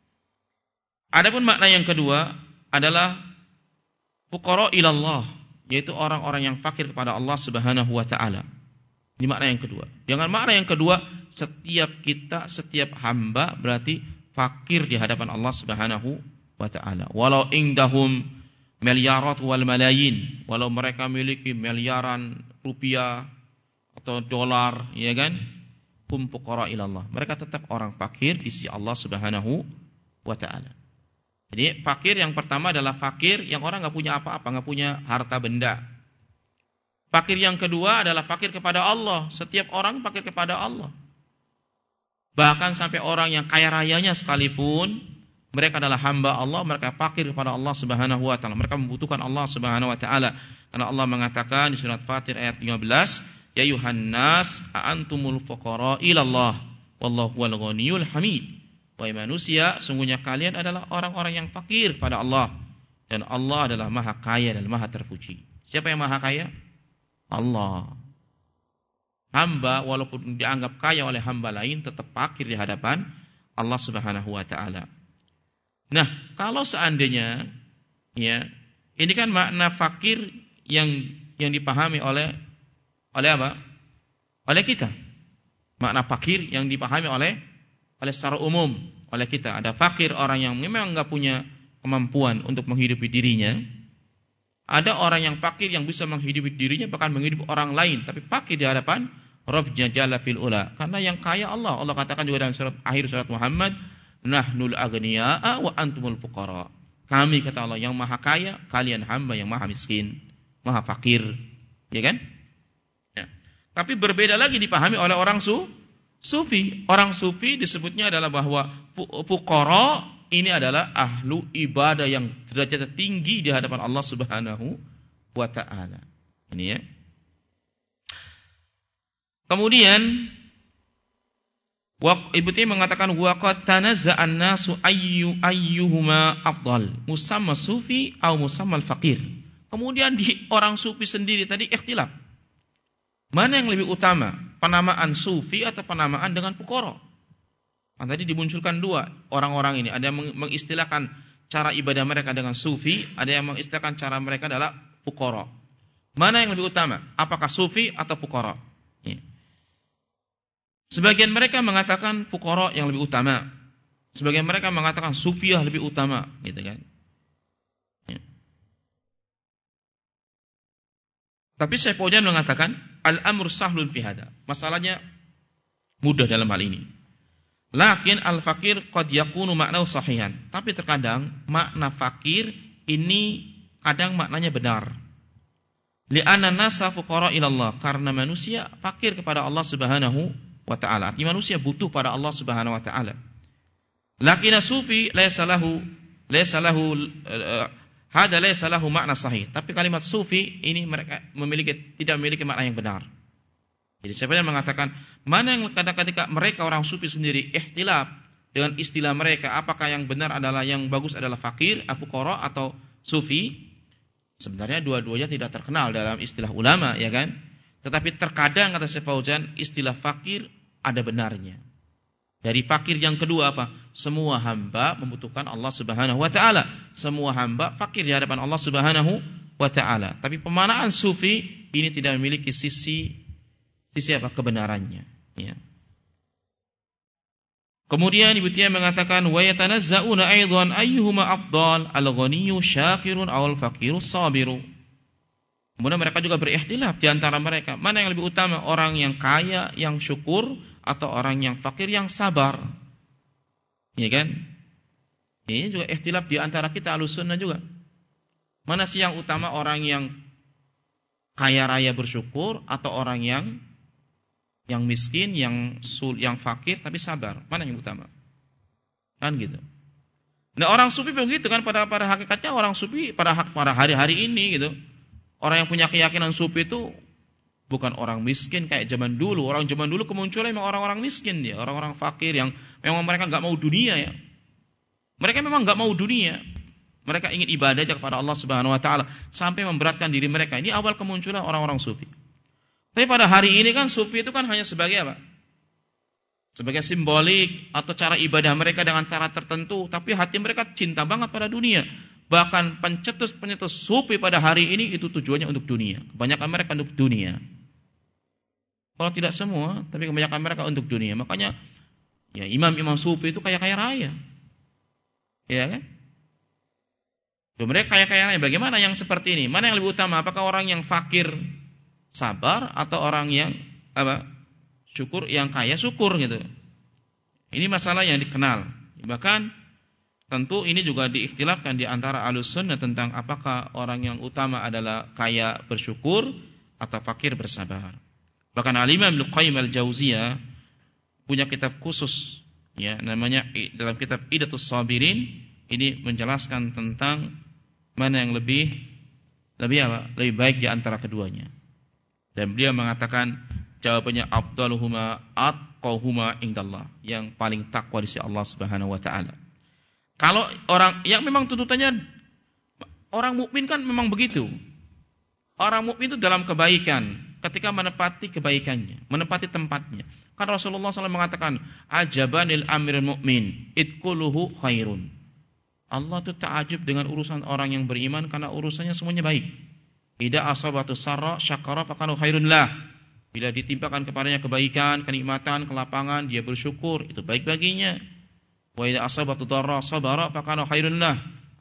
Speaker 1: Adapun makna yang kedua adalah fuqara ilallah, yaitu orang-orang yang fakir kepada Allah Subhanahu wa taala. Ini makna yang kedua. Dengan makna yang kedua, setiap kita, setiap hamba berarti fakir di hadapan Allah Subhanahu wa taala. Walau indahum miliarat wal malayin, walau mereka memiliki miliaran rupiah atau dolar, ya kan? Hum fuqara ilallah. Mereka tetap orang fakir di sisi Allah Subhanahu wa taala. Jadi fakir yang pertama adalah fakir yang orang enggak punya apa-apa, enggak punya harta benda. Fakir yang kedua adalah fakir kepada Allah. Setiap orang fakir kepada Allah. Bahkan sampai orang yang kaya rayanya sekalipun, mereka adalah hamba Allah, mereka fakir kepada Allah Subhanahu wa taala. Mereka membutuhkan Allah Subhanahu wa taala. Karena Allah mengatakan di surat Fatir ayat lima belas, "Ya ayuhan nas, antumul fuqara ilallah, wallahu wal ghaniyul hamid." Wahai manusia, sungguhnya kalian adalah orang-orang yang fakir kepada Allah, dan Allah adalah Maha Kaya dan Maha Terpuji. Siapa yang Maha Kaya? Allah. Hamba walaupun dianggap kaya oleh hamba lain tetap fakir di hadapan Allah Subhanahu wa taala. Nah, kalau seandainya ya, ini kan makna fakir yang yang dipahami oleh oleh apa? Oleh kita. Makna fakir yang dipahami oleh oleh secara umum oleh kita. Ada fakir orang yang memang enggak punya kemampuan untuk menghidupi dirinya. Ada orang yang fakir yang bisa menghidupi dirinya bahkan menghidupi orang lain, tapi fakir di hadapan Rabbnya jalla fil ula. Karena yang kaya Allah. Allah katakan juga dalam surat akhir surat Muhammad, nahnul aghniya'a wa antumul fuqara. Kami, kata Allah, yang maha kaya, kalian hamba yang maha miskin, maha fakir. Ya kan? Ya. Tapi berbeda lagi dipahami oleh orang su, sufi. Orang sufi disebutnya adalah bahwa fuqara ini adalah ahlu ibadah yang derajatnya tinggi di hadapan Allah Subhanahu wa taala. Ini ya. Kemudian Ibnu Taimiyah mengatakan waqad tanazza'an nasu ayyu ayyuhuma afdal, musamma sufi atau musamma al-faqir. Kemudian di orang sufi sendiri tadi ikhtilaf. Mana yang lebih utama, penamaan sufi atau penamaan dengan fuqara? Nah, tadi dimunculkan dua orang-orang ini, ada yang mengistilahkan cara ibadah mereka dengan sufi, ada yang mengistilahkan cara mereka adalah fuqara. Mana yang lebih utama? Apakah sufi atau fuqara? Ya. Sebagian mereka mengatakan fuqara yang lebih utama. Sebagian mereka mengatakan sufiyah lebih utama, gitu kan. Ya. Tapi Syekh Fauzan mengatakan al-amru sahlun fi hada. Masalahnya mudah dalam hal ini. Lakin al-fakir qad yakunu maknahu sahihan. Tapi terkadang makna fakir ini kadang maknanya benar. Li'anna nasa fuqara ila Allah, karena manusia fakir kepada Allah Subhanahu wa ta'ala. Artinya manusia butuh pada Allah Subhanahu wa ta'ala. Lakin sufi laysa lahu laysa lahu uh, hada laysa lahu makna sahih. Tapi kalimat sufi ini mereka memiliki tidak memiliki makna yang benar. Jadi siapa yang mengatakan mana yang kadang ketika mereka orang sufi sendiri ikhtilaf dengan istilah mereka, apakah yang benar adalah yang bagus adalah fakir, fuqara atau sufi? Sebenarnya dua-duanya tidak terkenal dalam istilah ulama, ya kan? Tetapi terkadang kata Syekh Fauzan istilah fakir ada benarnya. Dari fakir yang kedua apa? Semua hamba membutuhkan Allah Subhanahu wa taala. Semua hamba fakir di hadapan Allah Subhanahu wa taala. Tapi pemanaan sufi ini tidak memiliki sisi sisi apa? Kebenarannya, ya. Kemudian Ibnu Taimiyah mengatakan wa yatanazza'una aidan ayyuhuma afdal, al-ghaniyyu syakirun aw al-faqiru sabiru. Kemudian mereka juga berikhtilaf di antara mereka, mana yang lebih utama, orang yang kaya yang syukur atau orang yang fakir yang sabar. Ya kan? Ini juga ikhtilaf di antara kita Ahlussunnah juga. Mana sih yang utama, orang yang kaya raya bersyukur atau orang yang yang miskin, yang sul, yang fakir tapi sabar? Mana yang utama? Kan gitu. Nah, orang sufi begitu kan, pada pada hakikatnya orang sufi pada pada hari-hari ini gitu. Orang yang punya keyakinan sufi itu bukan orang miskin kayak zaman dulu. Orang zaman dulu kemunculan memang orang-orang miskin dia, orang-orang fakir yang memang mereka enggak mau dunia ya. Mereka memang enggak mau dunia. Mereka ingin ibadah aja kepada Allah Subhanahu wa taala sampai memberatkan diri mereka. Ini awal kemunculan orang-orang sufi. Tapi pada hari ini kan sufi itu kan hanya sebagai apa? Sebagai simbolik atau cara ibadah mereka dengan cara tertentu, tapi hati mereka cinta banget pada dunia. Bahkan pencetus-pencetus sufi pada hari ini itu tujuannya untuk dunia. Kebanyakan mereka untuk dunia. Kalau tidak semua, tapi kebanyakan mereka untuk dunia. Makanya ya imam-imam sufi itu kaya-kaya raya. Ya kan? Tuh, mereka kaya-kaya raya. Bagaimana yang seperti ini? Mana yang lebih utama? Apakah orang yang fakir sabar atau orang yang apa? Syukur, yang kaya syukur gitu. Ini masalah yang dikenal. Bahkan tentu ini juga diikhtilafkan di antara Ahlussunnah tentang apakah orang yang utama adalah kaya bersyukur atau fakir bersabar. Bahkan Al-Imam Ibnu Qayyim Al-Jauziyah punya kitab khusus ya, namanya dalam kitab Idatus Sabirin, ini menjelaskan tentang mana yang lebih lebih apa? Lebih baik di antara keduanya. Dan beliau mengatakan jawabannya afdaluhuma atqahuma indallah, yang paling takwa di sisi Allah Subhanahu wa taala. Kalau orang yang memang tuntutannya orang mukmin kan memang begitu. Orang mukmin itu dalam kebaikan ketika menepati kebaikannya, menepati tempatnya. Kan Rasulullah shallallahu alaihi wasallam mengatakan, ajabanil amirul mukmin idkuluhu khairun. Allah itu ta'ajub dengan urusan orang yang beriman karena urusannya semuanya baik. Idza asabatu sarra syakara faqanu khairun lah. Bila ditimpakan kepadanya kebaikan, kenikmatan, kelapangan, dia bersyukur, itu baik baginya. Wa idza asabatu dharra sabara faqanu khairun lah.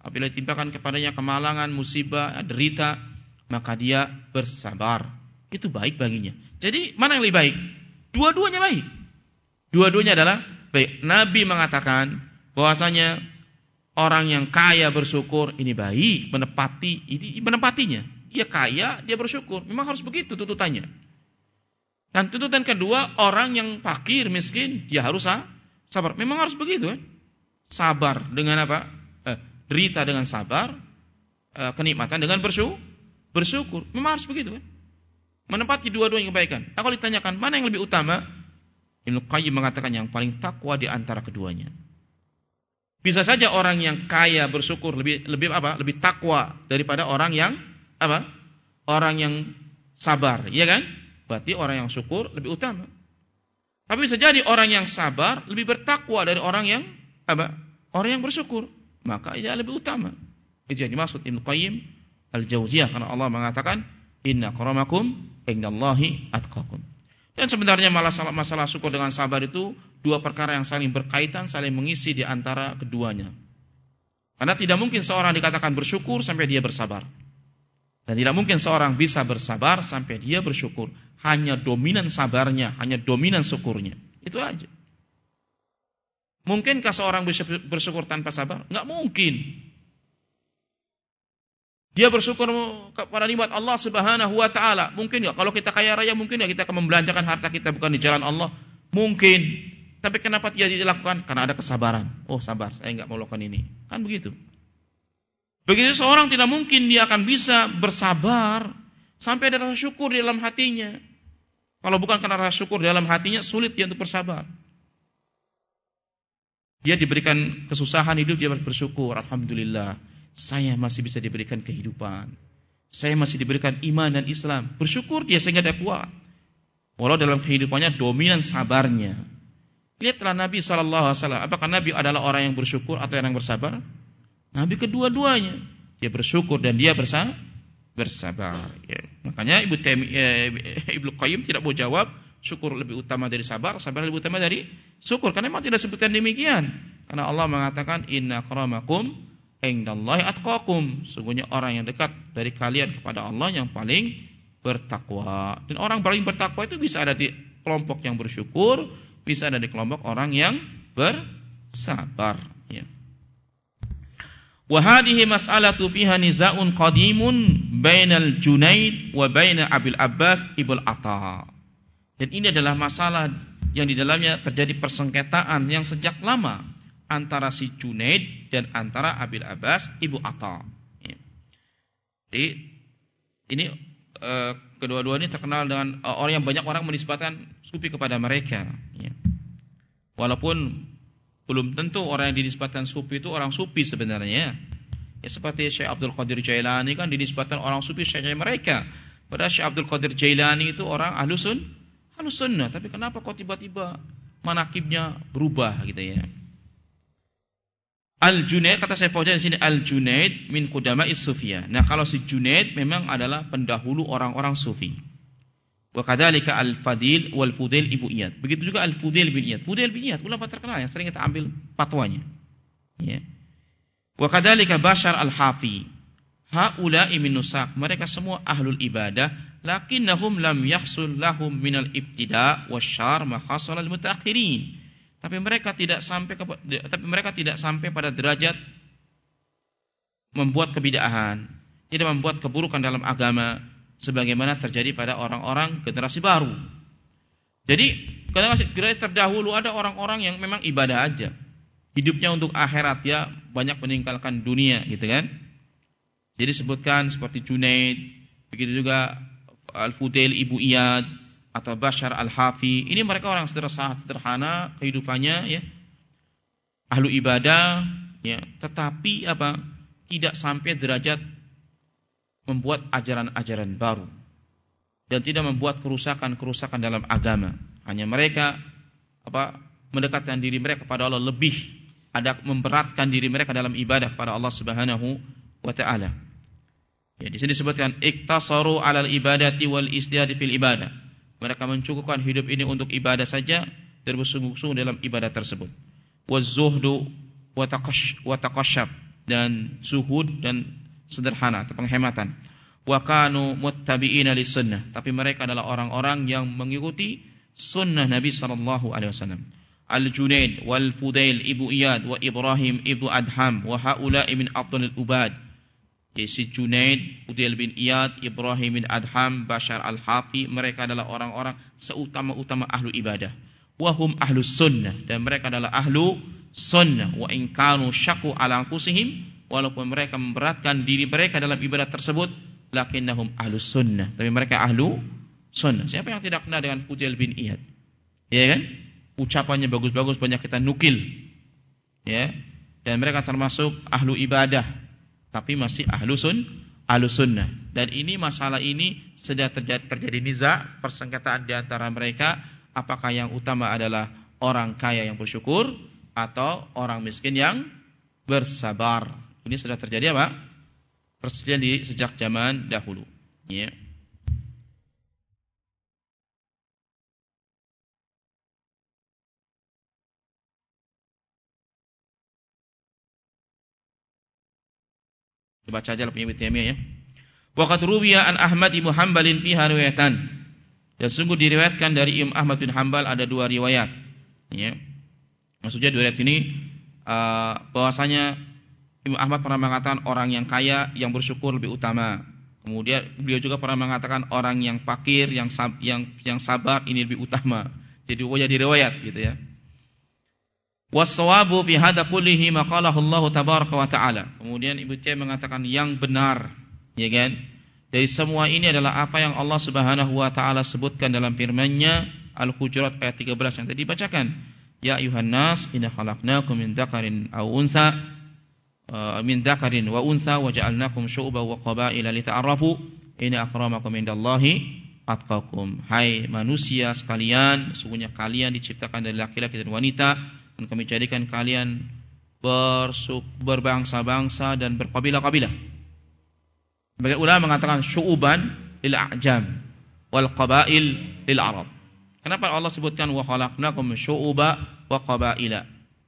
Speaker 1: apabila ditimpakan kepadanya kemalangan, musibah, derita, maka dia bersabar. Itu baik baginya. Jadi mana yang lebih baik? Dua-duanya baik. Dua-duanya adalah baik. Nabi mengatakan bahwasanya orang yang kaya bersyukur ini baik, menepati ini menepatinya. Dia kaya, dia bersyukur. Memang harus begitu tuntutannya. Dan tuntutan kedua, orang yang fakir, miskin, dia harus sabar. Memang harus begitu kan? Sabar dengan apa? Eh, derita dengan sabar, eh, kenikmatan dengan bersyukur. Bersyukur. Memang harus begitu kan? Menepati dua-duanya kebaikan. Nah, kalau ditanyakan mana yang lebih utama? Ibnu Qayyim mengatakan yang paling takwa di antara keduanya. Bisa saja orang yang kaya bersyukur lebih lebih apa? Lebih takwa daripada orang yang apa? Orang yang sabar, iya kan? Berarti orang yang syukur lebih utama. Tapi bisa jadi orang yang sabar lebih bertakwa dari orang yang apa? Orang yang bersyukur, maka ia lebih utama. Itu yang dimaksud Ibnu Qayyim Al-Jauziyah, karena Allah mengatakan inna akramakum indallahi atqakum. Dan sebenarnya masalah masalah syukur dengan sabar itu dua perkara yang saling berkaitan, saling mengisi di antara keduanya. Karena tidak mungkin seorang dikatakan bersyukur sampai dia bersabar. Dan tidak mungkin seorang bisa bersabar sampai dia bersyukur. Hanya dominan sabarnya, hanya dominan syukurnya. Itu aja. Mungkinkah seorang bisa bersyukur tanpa sabar? Enggak mungkin. Dia bersyukur kepada nikmat Allah Subhanahu wa taala. Mungkin enggak? Kalau kita kaya raya, mungkin enggak kita akan membelanjakan harta kita bukan di jalan Allah? Mungkin. Tapi kenapa tidak dilakukan? Karena ada kesabaran. Oh, sabar, saya enggak mau lakukan ini. Kan begitu. Begitu seorang tidak mungkin dia akan bisa bersabar sampai ada rasa syukur di dalam hatinya. Kalau bukan karena rasa syukur di dalam hatinya, sulit dia untuk bersabar. Dia diberikan kesusahan hidup, dia bersyukur, alhamdulillah, saya masih bisa diberikan kehidupan. Saya masih diberikan iman dan Islam. Bersyukur dia sehingga dia kuat. Walau dalam kehidupannya dominan sabarnya. Lihatlah Nabi shallallahu alaihi wasallam. Apakah Nabi adalah orang yang bersyukur atau yang bersabar? Nabi kedua-duanya. Dia bersyukur dan dia bersabar. bersabar. Ya. Makanya Ibnu eh, Ibnu Qayyim tidak mau jawab syukur lebih utama dari sabar, sabar lebih utama dari syukur. Karena memang tidak sebutkan demikian. Karena Allah mengatakan inna akramakum indallahi atqakum. Sungguhnya orang yang dekat dari kalian kepada Allah yang paling bertakwa. Dan orang paling bertakwa itu bisa ada di kelompok yang bersyukur, bisa ada di kelompok orang yang bersabar. Ya. Wa hadhihi mas'alatu fiha nizaa'un qadimun bainal Junaid wa baina Abil Abbas Ibul Atha. Dan ini adalah masalah yang di dalamnya terjadi persengketaan yang sejak lama antara si Junaid dan antara Abil Abbas Ibu Atha. Ya. Jadi ini uh, kedua-duanya terkenal dengan uh, orang yang banyak orang menisbatkan sufi kepada mereka. Ya. Walaupun belum tentu orang yang dinisbatkan sufi itu orang sufi sebenarnya. Ya seperti Syekh Abdul Qadir Jailani kan dinisbatkan orang sufi syekhnya mereka. Padahal Syekh Abdul Qadir Jailani itu orang ahlus sun, ahlus sunnah. Tapi kenapa kok tiba-tiba manakibnya berubah gitu ya? Al-Junaid, kata saya Fauzan di sini, Al-Junaid min qudama'is sufiyah. Nah, kalau si Junaid memang adalah pendahulu orang-orang sufi. Wa kadzalika Al-Fadil wal Fudail Ibnu Iyad. Begitu juga Al-Fudail bin Iyad. Fudail bin Iyad ulama terkenal yang sering kita ambil fatwanya. Ya. Wa kadzalika Bashar Al-Hafi. Haula'i min nusaq. Mereka semua ahlul ibadah, lakinnahum lam yahsul lahum minal ibtida' wasyarr ma khasala al-mutaakhirin. Tapi mereka tidak sampai ke, tapi mereka tidak sampai pada derajat membuat kebid'ahan, tidak membuat keburukan dalam agama sebagaimana terjadi pada orang-orang generasi baru. Jadi, generasi terdahulu ada orang-orang yang memang ibadah aja. Hidupnya untuk akhirat, ya banyak meninggalkan dunia gitu kan. Jadi sebutkan seperti Junaid, begitu juga Al-Fudail Ibnu Iyad atau Bashar Al-Hafi. Ini mereka orang sederhana, sederhana kehidupannya ya. Ahlu ibadah ya, tetapi apa? Tidak sampai derajat membuat ajaran-ajaran baru dan tidak membuat kerusakan-kerusakan dalam agama. Hanya mereka apa? Mendekatkan diri mereka kepada Allah lebih, ada memberatkan diri mereka dalam ibadah kepada Allah Subhanahu wa taala. Ya, di sini disebutkan iktasaru 'alal ibadati wal istihad fil ibadah. Mereka mencukupkan hidup ini untuk ibadah saja dan bersungguh-sungguh dalam ibadah tersebut. Wazuhdu wa taqashshab, dan zuhud dan sederhana atau penghematan. Wa kanu muttabi'ina lis-sunnah, tapi mereka adalah orang-orang yang mengikuti sunnah Nabi sallallahu alaihi wasallam. Al-Junaid wal Fudail ibu Iyad wa Ibrahim ibu Adham wa haula'i min afdalil ubad. Jadi si Junaid, Fudail bin Iyad, Ibrahim bin Adham, Bashar al-Hafi, mereka adalah orang-orang seutama-utama ahlu ibadah. Wa hum ahlus sunnah, dan mereka adalah ahlu sunnah. Wa in kanu syaqu ala anfusihim, walaupun mereka memberatkan diri mereka dalam ibadah tersebut, lakinnahum ahlus sunnah, tapi mereka ahlu sunnah. Siapa yang tidak kenal dengan Fudail bin Iyad? Ya kan? Ucapannya bagus-bagus, banyak kita nukil. Ya. Dan mereka termasuk ahlu ibadah, tapi masih ahlu sun, ahlu sunnah. Dan ini masalah ini sedang terjadi, terjadi niza, persengketaan di antara mereka, apakah yang utama adalah orang kaya yang bersyukur atau orang miskin yang bersabar. Ini sudah terjadi apa? Perselisihan di sejak zaman dahulu. Ya. Baca aja punya Ibnu Taimiyah ya. Wa qad ruwiya an Ahmad bin Hanbalin fiha riwayatan. Dan sungguh diriwayatkan dari Imam Ahmad bin Hanbal ada dua riwayat. Ya. Maksudnya dua riwayat ini uh, bahwasanya Imam Ahmad pernah mengatakan orang yang kaya yang bersyukur lebih utama. Kemudian beliau juga pernah mengatakan orang yang fakir yang sab, yang yang sabar ini lebih utama. Jadi wajah diriwayat gitu ya. Was-shawabu fi hadza kullihi ma qalahu Allah tabaraka wa taala. Kemudian Ibnu Taimiyah mengatakan yang benar, ya kan? Dari semua ini adalah apa yang Allah Subhanahu wa taala sebutkan dalam firman-Nya Al-Hujurat ayat tiga belas yang tadi dibacakan. Ya ayuhan nas, inna khalaqnakum min dzakarin aw unsa uh, min dzakarin wa unsa wa ja'alnakum syu'uban wa qabaila lita'arafu inna akramakum indallahi atqakum. Hai manusia sekalian, sesungguhnya kalian diciptakan dari laki-laki dan wanita, dan kami jadikan kalian bersuk, berbangsa-bangsa dan berkabilah-kabilah. Sebagian ulama mengatakan syu'uban lil a'jam wal qabail lil arab. Kenapa Allah sebutkan wa khalaqnakum syu'uba wa qabaila?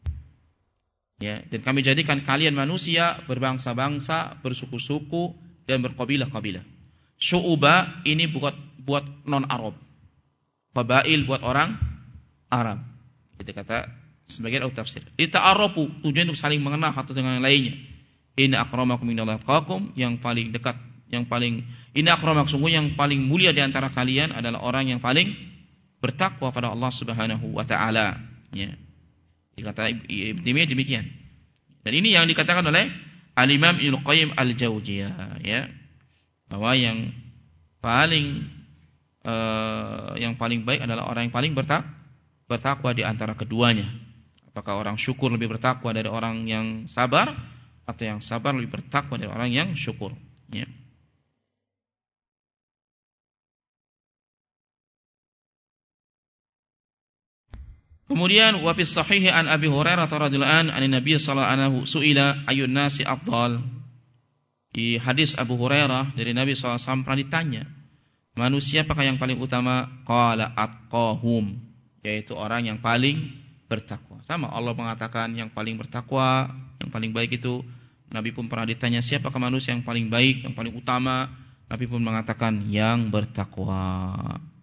Speaker 1: Ya, dan kami jadikan kalian manusia berbangsa-bangsa, bersuku-suku dan berkabilah-kabilah. Syu'uba ini buat buat non-Arab. Qabail buat orang Arab. Itu kata sebagian ulama tafsir. Lita'arafu, tujuan untuk saling mengenal satu dengan yang lainnya. Inna akramakum indallahi atqakum, yang paling dekat, yang paling inna akramakum, sungguh yang paling mulia di antara kalian adalah orang yang paling bertakwa pada Allah Subhanahu wa taala. Ya. Dikata Ibnu Taimiyah demikian. Dan ini yang dikatakan oleh Al-Imam Ibnu Qayyim Al-Jauziyah, ya. Bahwa yang paling uh, yang paling baik adalah orang yang paling bertak bertakwa di antara keduanya. Apakah orang syukur lebih bertakwa dari orang yang sabar, atau yang sabar lebih bertakwa dari orang yang syukur, ya. Kemudian wa fi sahih an Abi Hurairah radhiyallahu anhu an Nabi sallallahu alaihi wasallam suila ayyun nasi afdal. Di hadis Abu Hurairah dari Nabi sallallahu alaihi wasallam pernah ditanya, manusia apakah yang paling utama? Qala atqahum, yaitu orang yang paling bertakwa. Sama Allah mengatakan yang paling bertakwa, yang paling baik itu. Nabi pun pernah ditanya siapakah manusia yang paling baik, yang paling utama? Nabi pun mengatakan yang bertakwa.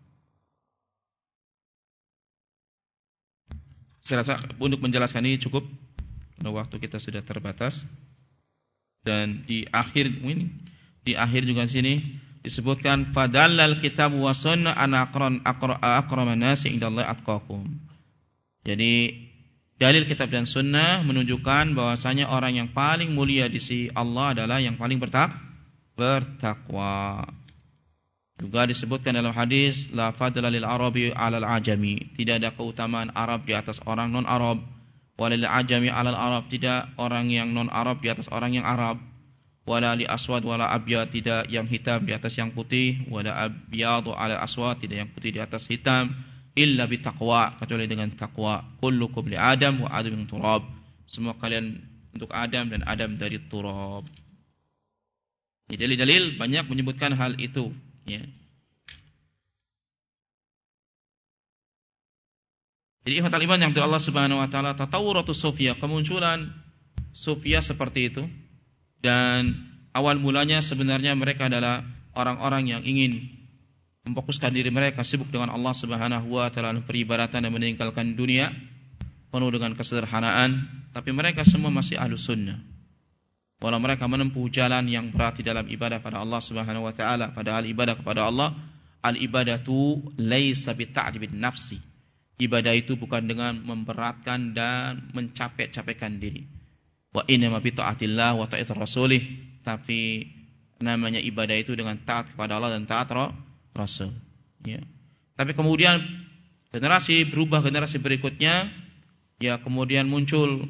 Speaker 1: Saya rasa untuk menjelaskan ini cukup, karena waktu kita sudah terbatas. Dan di akhir ini, di akhir juga sini disebutkan fadallal kitab wa sunnah an aqran aqraman nasi indallahi atqakum. Jadi dalil kitab dan sunnah menunjukkan bahwasanya orang yang paling mulia di sisi Allah adalah yang paling bertak bertakwa. Juga disebutkan dalam hadis la fadla lil arabi 'alal ajami, tidak ada keutamaan Arab di atas orang non Arab, walil ajami 'alal arab, tidak orang yang non Arab di atas orang yang Arab, wala li aswad wala abyad, tidak yang hitam di atas yang putih, wala abyadu 'alal aswad, tidak yang putih di atas hitam, illa bitaqwa, kecuali dengan takwa. Kullukum li Adam wa Adam min turab, semua kalian untuk Adam dan Adam dari turab. Dalil-dalil banyak menyebutkan hal itu, ya. Jadi ikhwatal iman yang dari Allah Subhanahu wa taala, tatawuratus sufiyah, kemunculan sufiyah seperti itu, Dan awal mulanya sebenarnya mereka adalah orang-orang yang ingin memfokuskan diri mereka sibuk dengan Allah Subhanahu wa taala dalam peribadatan dan meninggalkan dunia penuh dengan kesederhanaan, tapi mereka semua masih ahlus sunnah. Walau mereka menempuh jalan yang berat di dalam ibadah pada Allah Subhanahu wa taala, padahal ibadah kepada Allah, al-ibadatu laisa bita'dibin nafsi. Ibadah itu bukan dengan memberatkan dan mencapek-capekkan diri. Wa inna ma bi ta'atillah wa ta'itir rasulih, tapi namanya ibadah itu dengan taat kepada Allah dan taat Rasul. Ya. Tapi kemudian generasi berubah, generasi berikutnya, ya kemudian muncul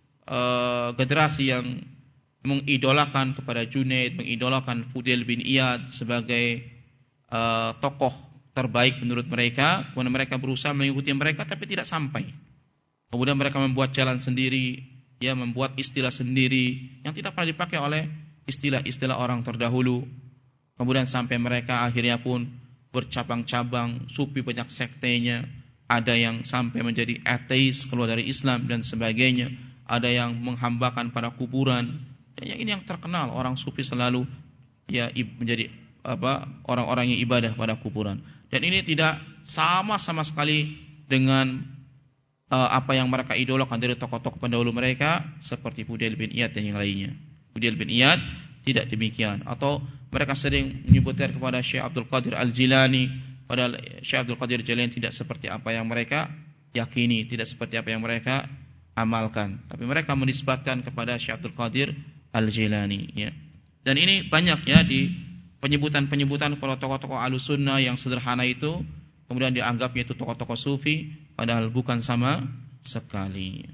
Speaker 1: uh, generasi yang mengidolakan kepada Junaid, mengidolakan Fudail bin Iyad sebagai uh, tokoh terbaik menurut mereka. Kemudian mereka berusaha mengikuti mereka, tapi tidak sampai. Kemudian mereka membuat jalan sendiri, ya membuat istilah sendiri yang tidak pernah dipakai oleh istilah-istilah orang terdahulu. Kemudian sampai mereka akhirnya pun bercabang-cabang, sufi banyak sektenya, ada yang sampai menjadi ateis, keluar dari Islam dan sebagainya, ada yang menghambakan pada kuburan. Dan yang ini yang terkenal, orang sufi selalu ya menjadi apa orang-orang yang ibadah pada kuburan. Dan ini tidak sama sama sekali dengan uh, apa yang mereka idolakan dari tokoh-tokoh pendahulu mereka seperti Fudail bin Iyad dan yang lainnya. Fudail bin Iyad tidak demikian, atau mereka sering menyebutkan kepada Syekh Abdul Qadir Al-Jilani, padahal Syekh Abdul Qadir Al-Jilani tidak seperti apa yang mereka yakini, tidak seperti apa yang mereka amalkan, tapi mereka menisbatkan kepada Syekh Abdul Qadir Al-Jilani, ya. Dan ini banyak ya di penyebutan-penyebutan para tokoh-tokoh Ahlussunnah yang sederhana itu, kemudian dianggapnya itu tokoh-tokoh sufi, padahal bukan sama sekali.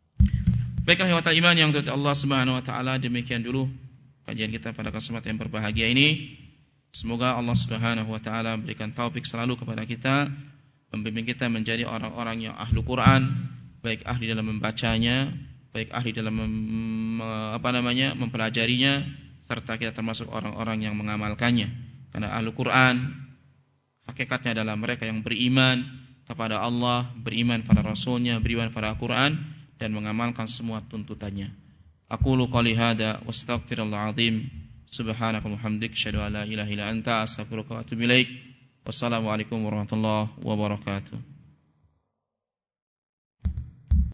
Speaker 1: Baiklah ya iman yang dirahmati Allah Subhanahu wa taala, demikian dulu kajian kita pada kesempatan yang berbahagia ini. Semoga Allah Subhanahu wa taala berikan taufik selalu kepada kita, membimbing kita menjadi orang-orang yang ahlu Quran, baik ahli dalam membacanya, baik ahli dalam mem, apa namanya mempelajarinya, serta kita termasuk orang-orang yang mengamalkannya. Karena ahlu Quran hakikatnya adalah mereka yang beriman kepada Allah, beriman pada Rasulnya, beriman pada Al-Quran, dan mengamalkan semua tuntutannya. Aqulu qali hada wastaghfirullahal azim. Subhanakallahumma hamdik, asyhadu an la ilaha illa anta, astaghfiruka wa atubu ilaik. Wassalamualaikum warahmatullahi wabarakatuh.